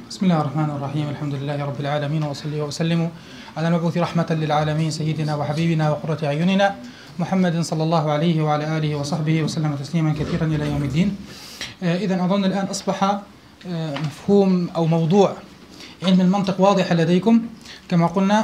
بسم الله الرحمن الرحيم. الحمد لله رب العالمين، وأصلي وأسلم على المبعوث رحمة للعالمين سيدنا وحبيبنا وقرة أعيننا محمد صلى الله عليه وعلى آله وصحبه وسلم تسليما كثيرا إلى يوم الدين. إذن أظن الآن أصبح مفهوم أو موضوع علم المنطق واضح لديكم. كما قلنا،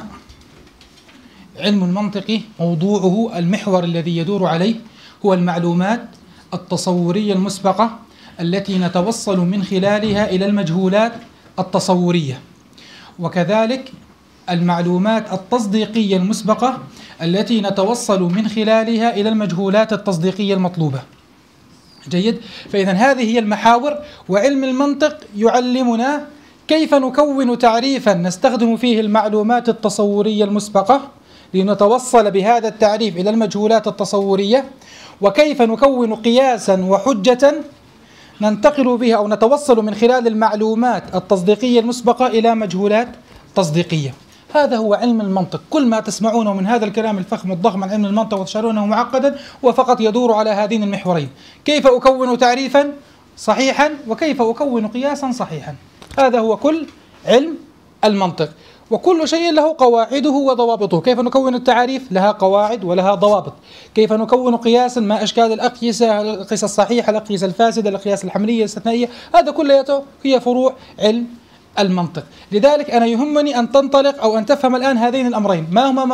علم المنطق موضوعه المحور الذي يدور عليه هو المعلومات التصورية المسبقة التي نتوصل من خلالها إلى المجهولات التصورية، وكذلك المعلومات التصديقية المسبقة التي نتوصل من خلالها إلى المجهولات التصديقية المطلوبة. جيد؟ فإذا هذه هي المحاور، وعلم المنطق يعلمنا كيف نكون تعريفا نستخدم فيه المعلومات التصورية المسبقة لنتوصل بهذا التعريف إلى المجهولات التصورية، وكيف نكون قياسا وحجة ننتقل بها أو نتوصل من خلال المعلومات التصديقية المسبقة إلى مجهولات تصديقية. هذا هو علم المنطق. كل ما تسمعونه من هذا الكلام الفخم الضخم عن علم المنطق وتشعرونه معقدا وفقط يدور على هذين المحورين: كيف أكون تعريفا صحيحا، وكيف أكون قياسا صحيحا. هذا هو كل علم المنطق، وكل شيء له قواعده وضوابطه. كيف نكون التعاريف؟ لها قواعد ولها ضوابط. كيف نكون قياسا؟ ما أشكال الأقيسة، الأقيسة الصحيحة، الأقيسة الفاسدة، الأقياس الحملية الاستثنائية. هذا كله هي فروع علم المنطق. لذلك أنا يهمني أن تنطلق أو أن تفهم الآن هذين الأمرين.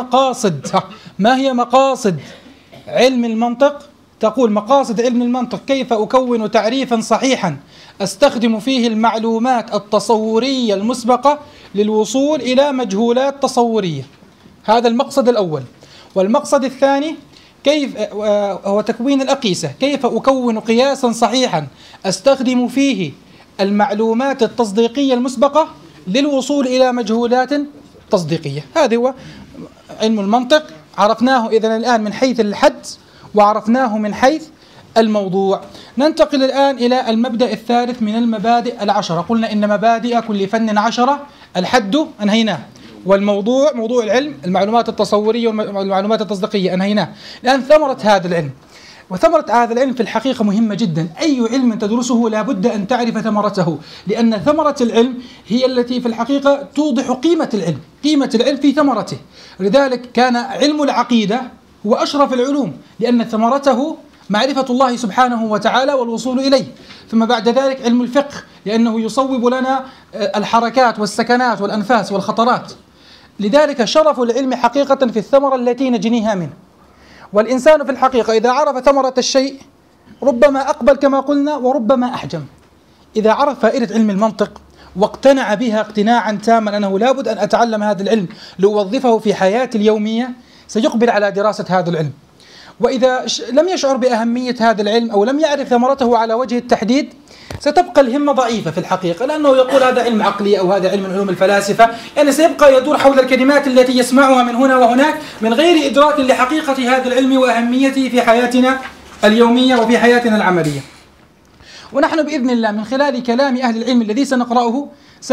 ما هي مقاصد علم المنطق؟ تقول مقاصد علم المنطق: كيف أكون تعريفا صحيحا أستخدم فيه المعلومات التصورية المسبقة للوصول إلى مجهولات تصورية. هذا المقصد الأول. والمقصد الثاني كيف هو تكوين الأقيسة: كيف أكون قياسا صحيحا أستخدم فيه المعلومات التصديقية المسبقة للوصول إلى مجهولات تصديقية. هذا هو علم المنطق. عرفناه إذن الآن من حيث الحد، وعرفناه من حيث الموضوع. ننتقل الآن إلى المبدأ الثالث من المبادئ العشرة. قلنا إن مبادئ كل فن 10، الحد أنهيناه، والموضوع موضوع العلم المعلومات التصورية والمعلومات التصديقية أنهيناه. الآن ثمرة هذا العلم، وثمرة هذا العلم في الحقيقة مهمة جدا. أي علم تدرسه لا بد أن تعرف ثمرته، لأن ثمرة العلم هي التي في الحقيقة توضح قيمة العلم. قيمة العلم في ثمرته. لذلك كان علم العقيدة هو أشرف العلوم، لأن ثمرته معرفة الله سبحانه وتعالى والوصول إليه. ثم بعد ذلك علم الفقه، لأنه يصوب لنا الحركات والسكنات والأنفاس والخطرات. لذلك شرف العلم حقيقة في الثمرة التي نجنيها منه. والإنسان في الحقيقة إذا عرف ثمرة الشيء ربما أقبل كما قلنا، وربما أحجم. إذا عرف فائدة علم المنطق واقتنع بها اقتناعا تاما أنه لابد أن أتعلم هذا العلم لأوظفه في حياتي اليومية، سيقبل على دراسة هذا العلم. وإذا لم يشعر بأهمية هذا العلم أو لم يعرف ثمرته على وجه التحديد، ستبقى الهمة ضعيفة في الحقيقة، لأنه يقول هذا علم عقلي أو هذا علم من علوم الفلاسفة، يعني سيبقى يدور حول الكلمات التي يسمعها من هنا وهناك من غير إدراك لحقيقة هذا العلم وأهميته في حياتنا اليومية وفي حياتنا العملية. ونحن بإذن الله من خلال كلام أهل العلم الذي سنقرأه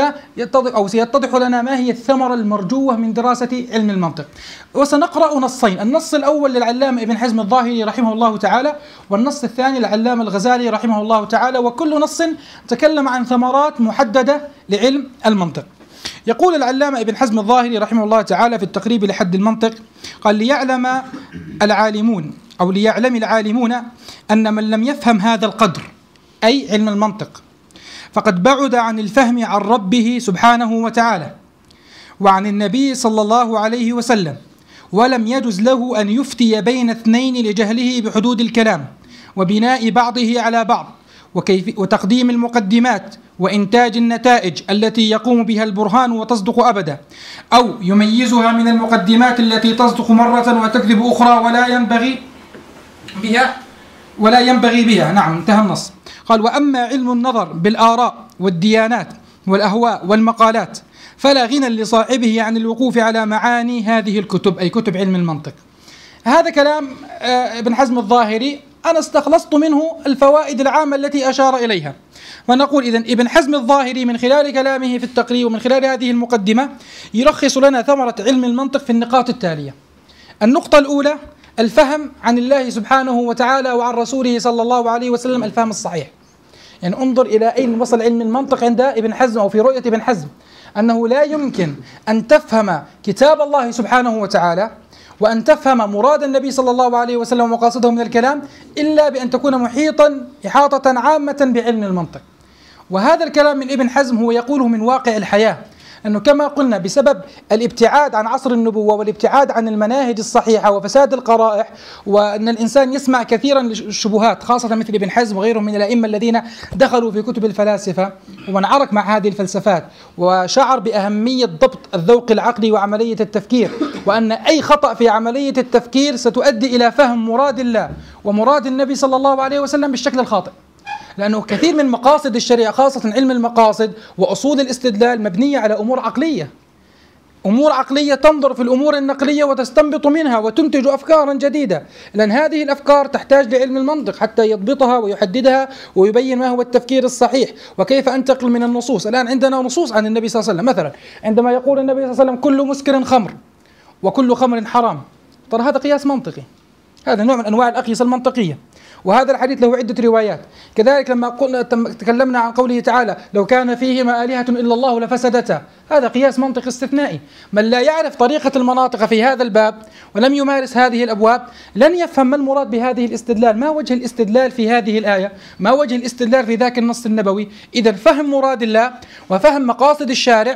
سيتضح لنا ما هي الثمرة المرجوة من دراسة علم المنطق. وسنقرأ نصين: النص الأول للعلامة ابن حزم الظاهري رحمه الله تعالى، والنص الثاني للعلامة الغزالي رحمه الله تعالى، وكل نص تكلم عن ثمرات محددة لعلم المنطق. يقول العلامة ابن حزم الظاهري رحمه الله تعالى في التقريب لحد المنطق، قال: ليعلم العالمون أن من لم يفهم هذا القدر، أي علم المنطق، فقد بعد عن الفهم عن ربه سبحانه وتعالى وعن النبي صلى الله عليه وسلم، ولم يجز له أن يفتي بين اثنين لجهله بحدود الكلام وبناء بعضه على بعض وتقديم المقدمات وإنتاج النتائج التي يقوم بها البرهان وتصدق أبدا، أو يميزها من المقدمات التي تصدق مرة وتكذب أخرى ولا ينبغي بها. نعم، انتهى النص. قال: وأما علم النظر بالآراء والديانات والأهواء والمقالات فلا غنى لصاحبه عن الوقوف على معاني هذه الكتب، أي كتب علم المنطق. هذا كلام ابن حزم الظاهري، أنا استخلصت منه الفوائد العامة التي أشار إليها. فنقول إذن ابن حزم الظاهري من خلال كلامه في التقريب ومن خلال هذه المقدمة يلخص لنا ثمرة علم المنطق في النقاط التالية. النقطة الأولى: الفهم عن الله سبحانه وتعالى وعن رسوله صلى الله عليه وسلم الفهم الصحيح. يعني انظر إلى أين وصل علم المنطق عند ابن حزم أو في رؤية ابن حزم، أنه لا يمكن أن تفهم كتاب الله سبحانه وتعالى وأن تفهم مراد النبي صلى الله عليه وسلم ومقاصده من الكلام إلا بأن تكون محيطا إحاطة عامة بعلم المنطق. وهذا الكلام من ابن حزم هو يقوله من واقع الحياة، أنه كما قلنا بسبب الابتعاد عن عصر النبوة والابتعاد عن المناهج الصحيحة وفساد القرائح، وأن الإنسان يسمع كثيرا للشبهات خاصة مثل ابن حزم وغيرهم من الأئمة الذين دخلوا في كتب الفلاسفة وانعرك مع هذه الفلسفات وشعر بأهمية ضبط الذوق العقلي وعملية التفكير، وأن أي خطأ في عملية التفكير ستؤدي إلى فهم مراد الله ومراد النبي صلى الله عليه وسلم بالشكل الخاطئ. لأنه كثير من مقاصد الشريعة خاصة علم المقاصد وأصول الاستدلال مبنية على أمور عقلية، أمور عقلية تنظر في الأمور النقلية وتستنبط منها وتنتج أفكارا جديدة، لأن هذه الأفكار تحتاج لعلم المنطق حتى يضبطها ويحددها ويبين ما هو التفكير الصحيح وكيف أنتقل من النصوص. الآن عندنا نصوص عن النبي صلى الله عليه وسلم، مثلا عندما يقول النبي صلى الله عليه وسلم كل مسكر خمر وكل خمر حرام، ترى هذا قياس منطقي، هذا نوع من أنواع الأقيسة المنطقية، وهذا الحديث له عدة روايات. كذلك لما تكلمنا عن قوله تعالى لو كان فيهما آلهة إلا الله لفسدتا، هذا قياس منطق استثنائي. من لا يعرف طريقة المناطق في هذا الباب ولم يمارس هذه الأبواب لن يفهم ما المراد بهذه الاستدلال، ما وجه الاستدلال في هذه الآية، ما وجه الاستدلال في ذاك النص النبوي. إذا فهم مراد الله وفهم مقاصد الشارع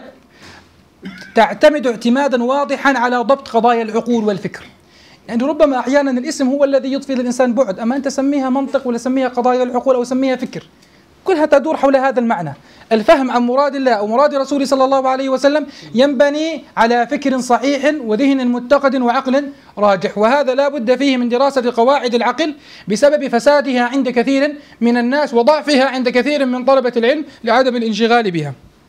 تعتمد اعتمادا واضحا على ضبط قضايا العقول والفكر. يعني ربما أحيانا الاسم هو الذي يضفي للإنسان بعد، أما أنت سميها منطق ولا سميها قضايا العقول أو سميها فكر، كلها تدور حول هذا المعنى. الفهم عن مراد الله ومراد رسوله صلى الله عليه وسلم ينبني على فكر صحيح وذهن متقد وعقل راجح، وهذا لا بد فيه من دراسة قواعد العقل بسبب فسادها عند كثير من الناس وضعفها عند كثير من طلبة العلم لعدم الانشغال بها.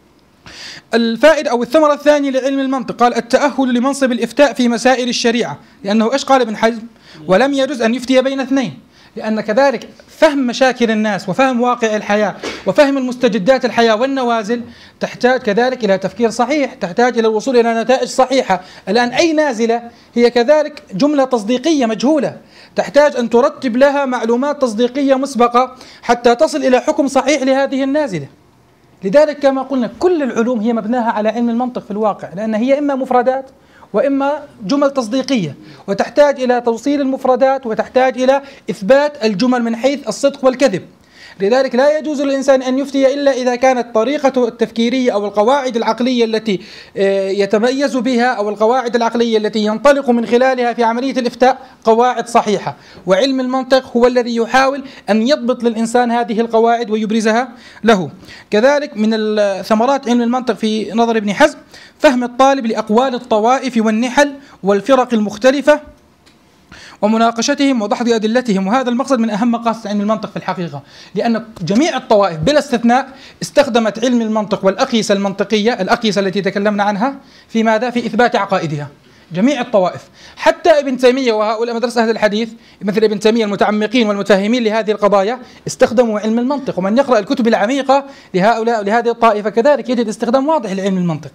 الفائدة أو الثمرة الثانية لعلم المنطق قال التأهل لمنصب الإفتاء في مسائل الشريعة، لأنه إيش قال ابن حزم؟ ولم يجوز أن يفتي بين اثنين، لأن كذلك فهم مشاكل الناس وفهم واقع الحياة وفهم المستجدات الحياة والنوازل تحتاج كذلك إلى تفكير صحيح، تحتاج إلى الوصول إلى نتائج صحيحة. الآن أي نازلة هي كذلك جملة تصديقية مجهولة، تحتاج أن ترتب لها معلومات تصديقية مسبقة حتى تصل إلى حكم صحيح لهذه النازلة. لذلك كما قلنا كل العلوم هي مبناها على علم المنطق في الواقع، لأن هي إما مفردات وإما جمل تصديقية، وتحتاج إلى توصيل المفردات وتحتاج إلى إثبات الجمل من حيث الصدق والكذب. لذلك لا يجوز للإنسان أن يفتي إلا إذا كانت طريقته التفكيرية أو القواعد العقلية التي يتميز بها أو القواعد العقلية التي ينطلق من خلالها في عملية الإفتاء قواعد صحيحة، وعلم المنطق هو الذي يحاول أن يضبط للإنسان هذه القواعد ويبرزها له. كذلك من ثمرات علم المنطق في نظر ابن حزم فهم الطالب لأقوال الطوائف والنحل والفرق المختلفة ومناقشتهم وضحض أدلتهم، وهذا المقصد من أهم مقاصد علم المنطق في الحقيقة، لأن جميع الطوائف بلا استثناء استخدمت علم المنطق والأقيسة المنطقية، الأقيسة التي تكلمنا عنها في ماذا؟ في إثبات عقائدها. جميع الطوائف حتى ابن تيمية وهؤلاء مدرسة أهل الحديث مثل ابن تيمية المتعمقين والمتفهمين لهذه القضايا استخدموا علم المنطق، ومن يقرأ الكتب العميقة لهؤلاء لهذه الطائفة كذلك يجد استخدام واضح لعلم المنطق.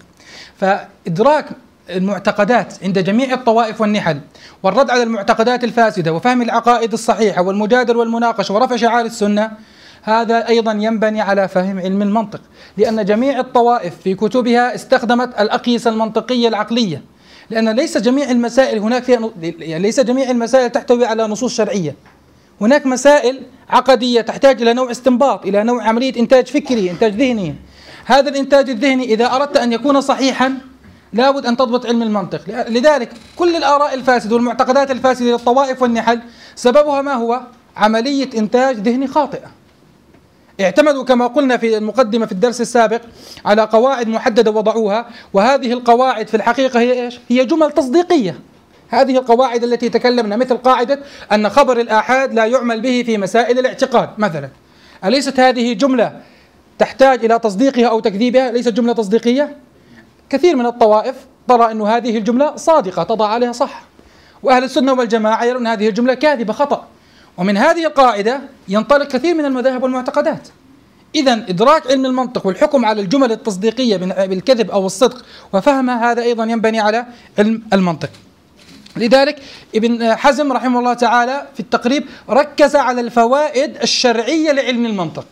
فإدراك المعتقدات عند جميع الطوائف والنحل والرد على المعتقدات الفاسدة وفهم العقائد الصحيحة والمجادل والمناقشة ورفع شعار السنة، هذا أيضا ينبني على فهم علم المنطق، لأن جميع الطوائف في كتبها استخدمت الأقيسة المنطقية العقلية، لأن ليس جميع المسائل هناك فيها يعني ليس جميع المسائل تحتوي على نصوص شرعية، هناك مسائل عقدية تحتاج إلى نوع استنباط، إلى نوع عملية إنتاج فكري، إنتاج ذهني. هذا الإنتاج الذهني إذا أردت أن يكون صحيحا لابد أن تضبط علم المنطق. لذلك كل الآراء الفاسدة والمعتقدات الفاسدة للطوائف والنحل سببها ما هو؟ عملية إنتاج ذهني خاطئة. اعتمدوا كما قلنا في المقدمة في الدرس السابق على قواعد محددة وضعوها، وهذه القواعد في الحقيقة هي إيش؟ هي جمل تصديقية. هذه القواعد التي تكلمنا مثل قاعدة أن خبر الآحاد لا يعمل به في مسائل الاعتقاد مثلا، أليست هذه جملة تحتاج إلى تصديقها أو تكذيبها؟ ليست جملة تصديقية؟ كثير من الطوائف ترى أن هذه الجملة صادقة تضع عليها صح، وأهل السنة والجماعة يرون هذه الجملة كاذبة خطأ، ومن هذه القاعدة ينطلق كثير من المذاهب والمعتقدات. إذن إدراك علم المنطق والحكم على الجمل التصديقية بالكذب أو الصدق وفهمها هذا أيضا ينبني على علم المنطق. لذلك ابن حزم رحمه الله تعالى في التقريب ركز على الفوائد الشرعية لعلم المنطق،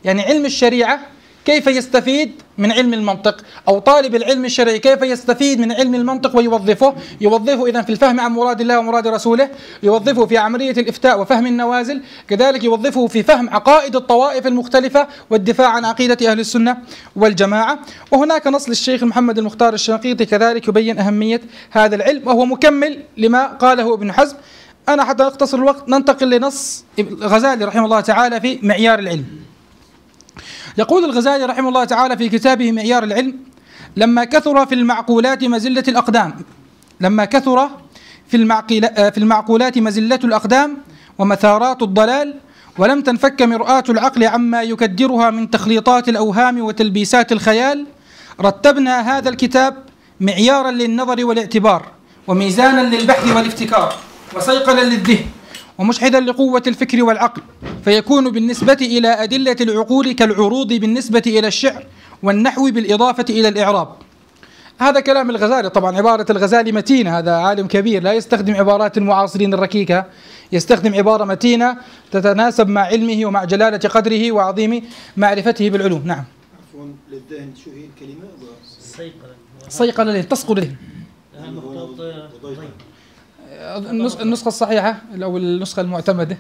يعني علم الشريعة كيف يستفيد من علم المنطق، أو طالب العلم الشرعي كيف يستفيد من علم المنطق ويوظفه إذن في الفهم عن مراد الله ومراد رسوله، يوظفه في عملية الإفتاء وفهم النوازل، كذلك يوظفه في فهم عقائد الطوائف المختلفة والدفاع عن عقيدة أهل السنة والجماعة. وهناك نص للشيخ محمد المختار الشنقيطي كذلك يبين أهمية هذا العلم، وهو مكمل لما قاله ابن حزم. أنا حتى نختصر الوقت ننتقل لنص الغزالي رحمه الله تعالى في معيار العلم. يقول الغزالي رحمه الله تعالى في كتابه معيار العلم: لما كثر في المعقولات مزلة الأقدام، لما كثر في المعقولات مزلة الأقدام ومثارات الضلال، ولم تنفك مرآة العقل عما يكدرها من تخليطات الأوهام وتلبيسات الخيال، رتبنا هذا الكتاب معيارا للنظر والاعتبار، وميزانا للبحث والابتكار، وصيقلا للذهن، ومشحذا لقوة الفكر والعقل، فيكون بالنسبة إلى أدلة العقول كالعروض بالنسبة إلى الشعر، والنحو بالإضافة إلى الإعراب. هذا كلام الغزالي، طبعا عبارة الغزالي متينة، هذا عالم كبير لا يستخدم عبارات المعاصرين الركيكة، يستخدم عبارة متينة تتناسب مع علمه ومع جلالة قدره وعظيم معرفته بالعلوم. نعم. عفوا، للذهن شو هي الكلمة؟ صيقل له، تصقل له. النسخة الصحيحة أو النسخة المعتمدة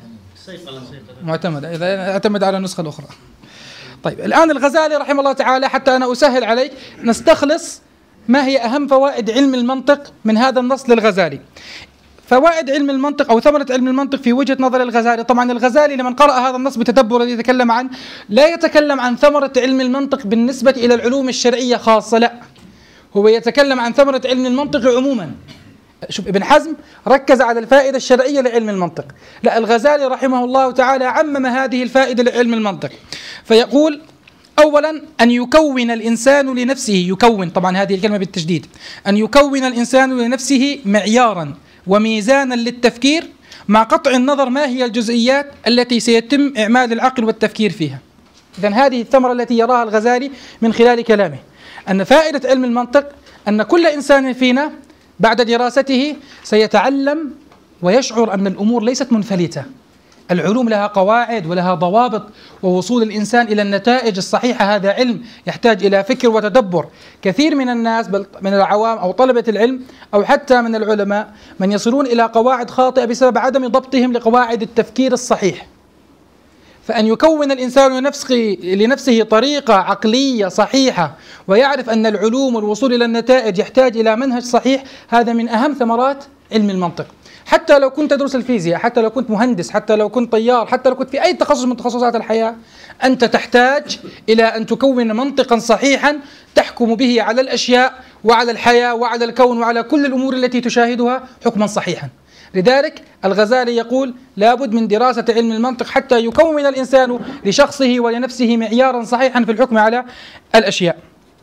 معتمدة، إذا اعتمد على النسخة الأخرى. طيب، الآن الغزالي رحمه الله تعالى، حتى أنا أسهل عليك نستخلص ما هي أهم فوائد علم المنطق من هذا النص للغزالي. فوائد علم المنطق أو ثمرة علم المنطق في وجهة نظر الغزالي. طبعا الغزالي لمن قرأ هذا النص بتدبر الذي يتكلم عنه، لا يتكلم عن ثمرة علم المنطق بالنسبة إلى العلوم الشرعية خاصة، لا، هو يتكلم عن ثمرة علم المنطق عموما. شوف، ابن حزم ركز على الفائدة الشرعية لعلم المنطق، لا، الغزالي رحمه الله تعالى عمم هذه الفائدة لعلم المنطق. فيقول: أولا، أن يكون الإنسان لنفسه، يكون طبعا هذه الكلمة بالتشديد، أن يكون الإنسان لنفسه معيارا وميزانا للتفكير، مع قطع النظر ما هي الجزئيات التي سيتم إعمال العقل والتفكير فيها. إذن هذه الثمرة التي يراها الغزالي من خلال كلامه، أن فائدة علم المنطق أن كل إنسان فينا بعد دراسته سيتعلم ويشعر أن الأمور ليست منفلتة، العلوم لها قواعد ولها ضوابط، ووصول الإنسان إلى النتائج الصحيحة هذا علم يحتاج إلى فكر وتدبر. كثير من الناس، بل من العوام أو طلبة العلم أو حتى من العلماء، من يصلون إلى قواعد خاطئة بسبب عدم ضبطهم لقواعد التفكير الصحيح. فأن يكون الإنسان لنفسه طريقة عقلية صحيحة، ويعرف أن العلوم والوصول إلى النتائج يحتاج إلى منهج صحيح، هذا من أهم ثمرات علم المنطق. حتى لو كنت تدرس الفيزياء، حتى لو كنت مهندس، حتى لو كنت طيار، حتى لو كنت في أي تخصص من تخصصات الحياة، أنت تحتاج إلى أن تكون منطقا صحيحا تحكم به على الأشياء وعلى الحياة وعلى الكون وعلى كل الأمور التي تشاهدها حكما صحيحا. لذلك الغزالي يقول: لابد من دراسة علم المنطق حتى يكون الإنسان لشخصه ولنفسه معيارا صحيحا في الحكم على الأشياء.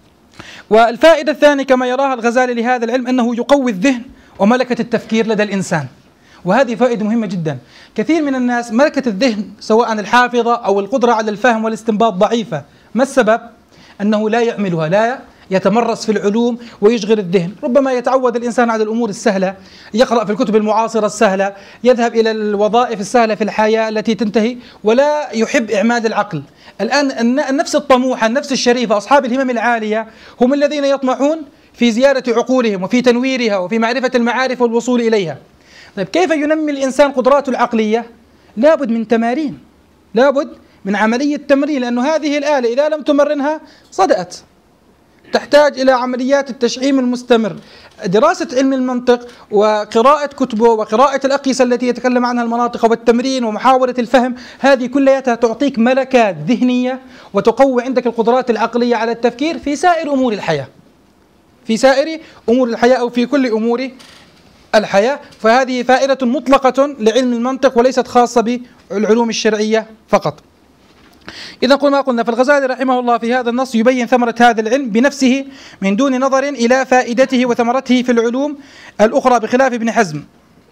والفائدة الثانية كما يراها الغزالي لهذا العلم أنه يقوي الذهن وملكة التفكير لدى الإنسان، وهذه فائدة مهمة جدا. كثير من الناس ملكة الذهن سواء الحافظة أو القدرة على الفهم والاستنباط ضعيفة. ما السبب؟ أنه لا يعملها، لا يتمرس في العلوم ويشغل الذهن. ربما يتعود الإنسان على الأمور السهلة، يقرأ في الكتب المعاصرة السهلة، يذهب إلى الوظائف السهلة في الحياة التي تنتهي، ولا يحب إعمال العقل. الآن النفس الطموحة، النفس الشريفة، أصحاب الهمم العالية هم الذين يطمحون في زيادة عقولهم وفي تنويرها وفي معرفة المعارف والوصول إليها. طيب، كيف ينمي الإنسان قدراته العقلية؟ لابد من تمارين، لابد من عملية تمرين، لأنه هذه الآلة إذا لم تمرنها صدأت، تحتاج إلى عمليات التشعيم المستمر. دراسة علم المنطق وقراءة كتبه وقراءة الأقيسة التي يتكلم عنها المناطق والتمرين ومحاولة الفهم، هذه كلها تعطيك ملكات ذهنية وتقوي عندك القدرات العقلية على التفكير في سائر أمور الحياة، في سائر أمور الحياة أو في كل أمور الحياة. فهذه فائدة مطلقة لعلم المنطق وليست خاصة بالعلوم الشرعية فقط. إذا ما قلنا، فالغزالي رحمه الله في هذا النص يبين ثمرة هذا العلم بنفسه من دون نظر إلى فائدته وثمرته في العلوم الأخرى، بخلاف ابن حزم.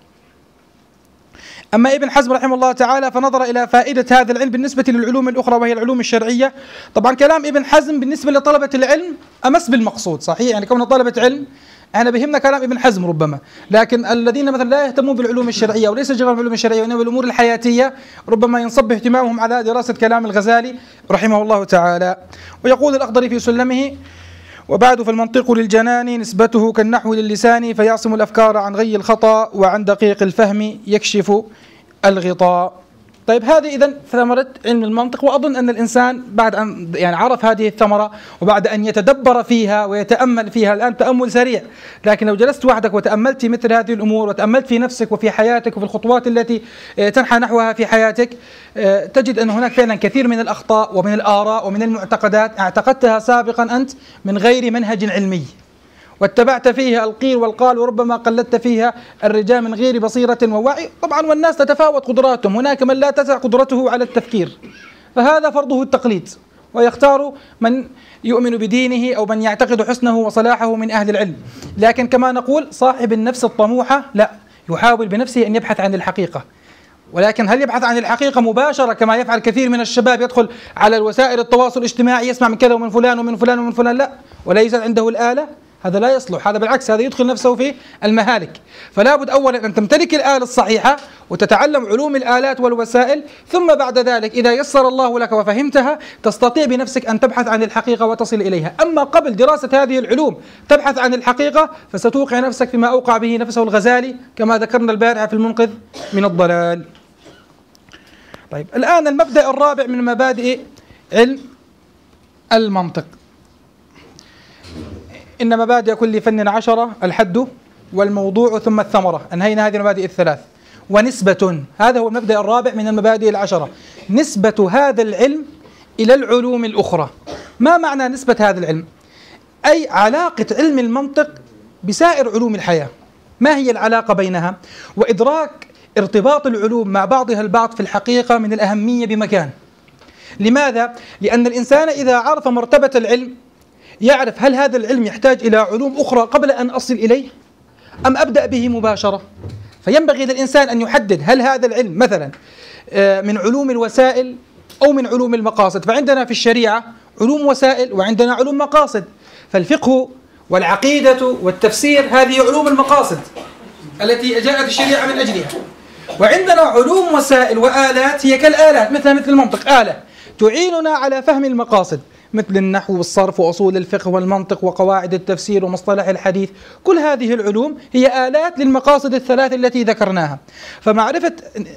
أما ابن حزم رحمه الله تعالى فنظر إلى فائدة هذا العلم بالنسبة للعلوم الأخرى وهي العلوم الشرعية. طبعا كلام ابن حزم بالنسبة لطلبة العلم أمس بالمقصود، صحيح، يعني كون طلبة علم احنا بهمنا كلام ابن حزم ربما، لكن الذين مثلا لا يهتمون بالعلوم الشرعية وليس شغلهم بالعلوم الشرعية وإنما بالأمور الحياتية ربما ينصب اهتمامهم على دراسة كلام الغزالي رحمه الله تعالى. ويقول الأخضري في سلمه: وبعد فالمنطق للجنان نسبته كالنحو للسان، فيعصم الأفكار عن غي الخطأ وعن دقيق الفهم يكشف الغطاء. طيب هذه إذن ثمرة علم المنطق، وأظن أن الإنسان بعد أن يعني عرف هذه الثمرة وبعد أن يتدبر فيها ويتأمل فيها، الآن تأمل سريع، لكن لو جلست وحدك وتأملت مثل هذه الأمور وتأملت في نفسك وفي حياتك وفي الخطوات التي تنحى نحوها في حياتك، تجد أن هناك فعلا كثير من الأخطاء ومن الآراء ومن المعتقدات اعتقدتها سابقا أنت من غير منهج علمي، واتبعت فيها القيل والقال، وربما قلدت فيها الرجال من غير بصيرة ووعي. طبعا والناس تتفاوت قدراتهم، هناك من لا تسع قدرته على التفكير، فهذا فرضه التقليد، ويختار من يؤمن بدينه أو من يعتقد حسنه وصلاحه من أهل العلم. لكن كما نقول صاحب النفس الطموحة لا، يحاول بنفسه أن يبحث عن الحقيقة، ولكن هل يبحث عن الحقيقة مباشرة كما يفعل كثير من الشباب، يدخل على الوسائل التواصل الاجتماعي يسمع من كذا ومن فلان ومن فلان ومن فلان؟ لا، وليس عنده الآلة، هذا لا يصلح، هذا بالعكس هذا يدخل نفسه في المهالك. فلا بد أولا أن تمتلك الآلة الصحيحة وتتعلم علوم الآلات والوسائل، ثم بعد ذلك إذا يسر الله لك وفهمتها تستطيع بنفسك أن تبحث عن الحقيقة وتصل إليها. أما قبل دراسة هذه العلوم تبحث عن الحقيقة فستوقع نفسك فيما أوقع به نفسه الغزالي كما ذكرنا البارحة في المنقذ من الضلال. طيب الآن المبدأ الرابع من مبادئ علم المنطق: إن مبادئ كل فن 10: الحد والموضوع ثم الثمرة. أنهينا هذه المبادئ الثلاث. ونسبة، هذا هو المبدأ الرابع من المبادئ 10، نسبة هذا العلم إلى العلوم الأخرى. ما معنى نسبة هذا العلم؟ أي علاقة علم المنطق بسائر علوم الحياة، ما هي العلاقة بينها؟ وإدراك ارتباط العلوم مع بعضها البعض في الحقيقة من الأهمية بمكان. لماذا؟ لأن الإنسان إذا عرف مرتبة العلم يعرف هل هذا العلم يحتاج إلى علوم أخرى قبل أن أصل إليه أم أبدأ به مباشرة. فينبغي للإنسان أن يحدد هل هذا العلم مثلا من علوم الوسائل أو من علوم المقاصد. فعندنا في الشريعة علوم وسائل وعندنا علوم مقاصد، فالفقه والعقيدة والتفسير هذه علوم المقاصد التي جاءت الشريعة من أجلها. وعندنا علوم وسائل وآلات هي كالآلات، مثل المنطق آلة تعيننا على فهم المقاصد، مثل النحو والصرف وأصول الفقه والمنطق وقواعد التفسير ومصطلح الحديث. كل هذه العلوم هي آلات للمقاصد الثلاث التي ذكرناها. فمعرفة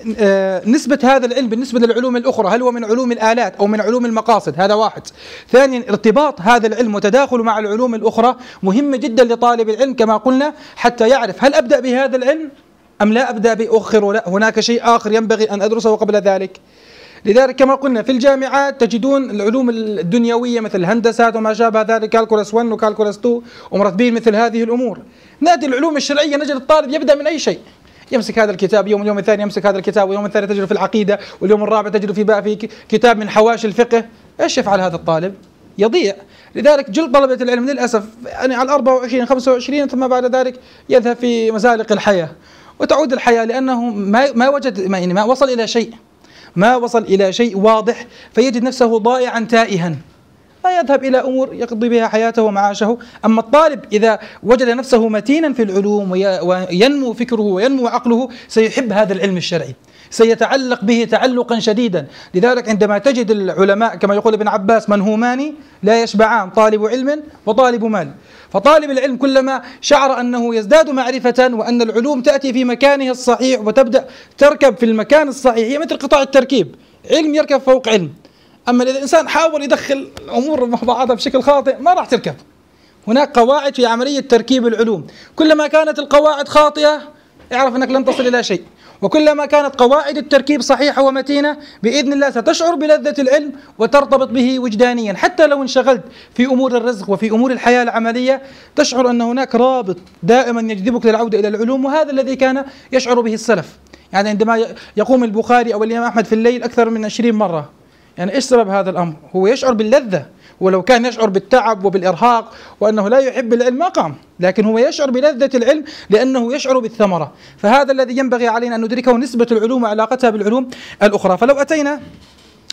نسبة هذا العلم بالنسبة للعلوم الأخرى، هل هو من علوم الآلات أو من علوم المقاصد، هذا واحد. ثانيا ارتباط هذا العلم وتداخله مع العلوم الأخرى مهم جدا لطالب العلم كما قلنا، حتى يعرف هل أبدأ بهذا العلم أم لا أبدأ بأخر، ولا هناك شيء آخر ينبغي أن أدرسه قبل ذلك. لذلك كما قلنا في الجامعات تجدون العلوم الدنيوية مثل الهندسات وما شابه ذلك، كالكولاس 1 وكالكولاس 2 ومرتبين مثل هذه الأمور. نأتي العلوم الشرعية نجد الطالب يبدأ من أي شيء، يمسك هذا الكتاب يوم، اليوم الثاني يمسك هذا الكتاب، واليوم الثالث تجد في العقيدة، واليوم الرابع تجد في كتاب من حواشي الفقه. إيش يفعل هذا الطالب؟ يضيع. لذلك جل طلبة العلم للأسف يعني على 24 25 ثم بعد ذلك يذهب في مزالق الحياة، وتعود الحياة لأنه ما وجد ما وصل إلى شيء، ما وصل إلى شيء واضح، فيجد نفسه ضائعا تائها، فيذهب إلى أمور يقضي بها حياته ومعاشه. أما الطالب إذا وجد نفسه متينا في العلوم وينمو فكره وينمو عقله سيحب هذا العلم الشرعي، سيتعلق به تعلقا شديدا. لذلك عندما تجد العلماء كما يقول ابن عباس: منهومان لا يشبعان، طالب علم وطالب مال. فطالب العلم كلما شعر أنه يزداد معرفة وأن العلوم تأتي في مكانها الصحيح وتبدأ تركب في المكان الصحيح، هي مثل قطاع التركيب، علم يركب فوق علم. أما إذا الإنسان حاول يدخل الأمور مع بعضها بشكل خاطئ ما راح تركب. هناك قواعد في عملية تركيب العلوم، كلما كانت القواعد خاطئة اعرف أنك لن تصل إلى شيء، وكلما كانت قواعد التركيب صحيحة ومتينة بإذن الله ستشعر بلذة العلم وترتبط به وجدانيا. حتى لو انشغلت في أمور الرزق وفي أمور الحياة العملية تشعر أن هناك رابط دائما يجذبك للعودة إلى العلوم، وهذا الذي كان يشعر به السلف. يعني عندما يقوم البخاري أو الإمام أحمد في الليل أكثر من 20 مرة، يعني إيش سبب هذا الأمر؟ هو يشعر باللذة، ولو كان يشعر بالتعب وبالإرهاق وأنه لا يحب العلم ما قام، لكن هو يشعر بلذة العلم لأنه يشعر بالثمرة. فهذا الذي ينبغي علينا أن ندركه، نسبة العلوم وعلاقتها بالعلوم الأخرى. فلو أتينا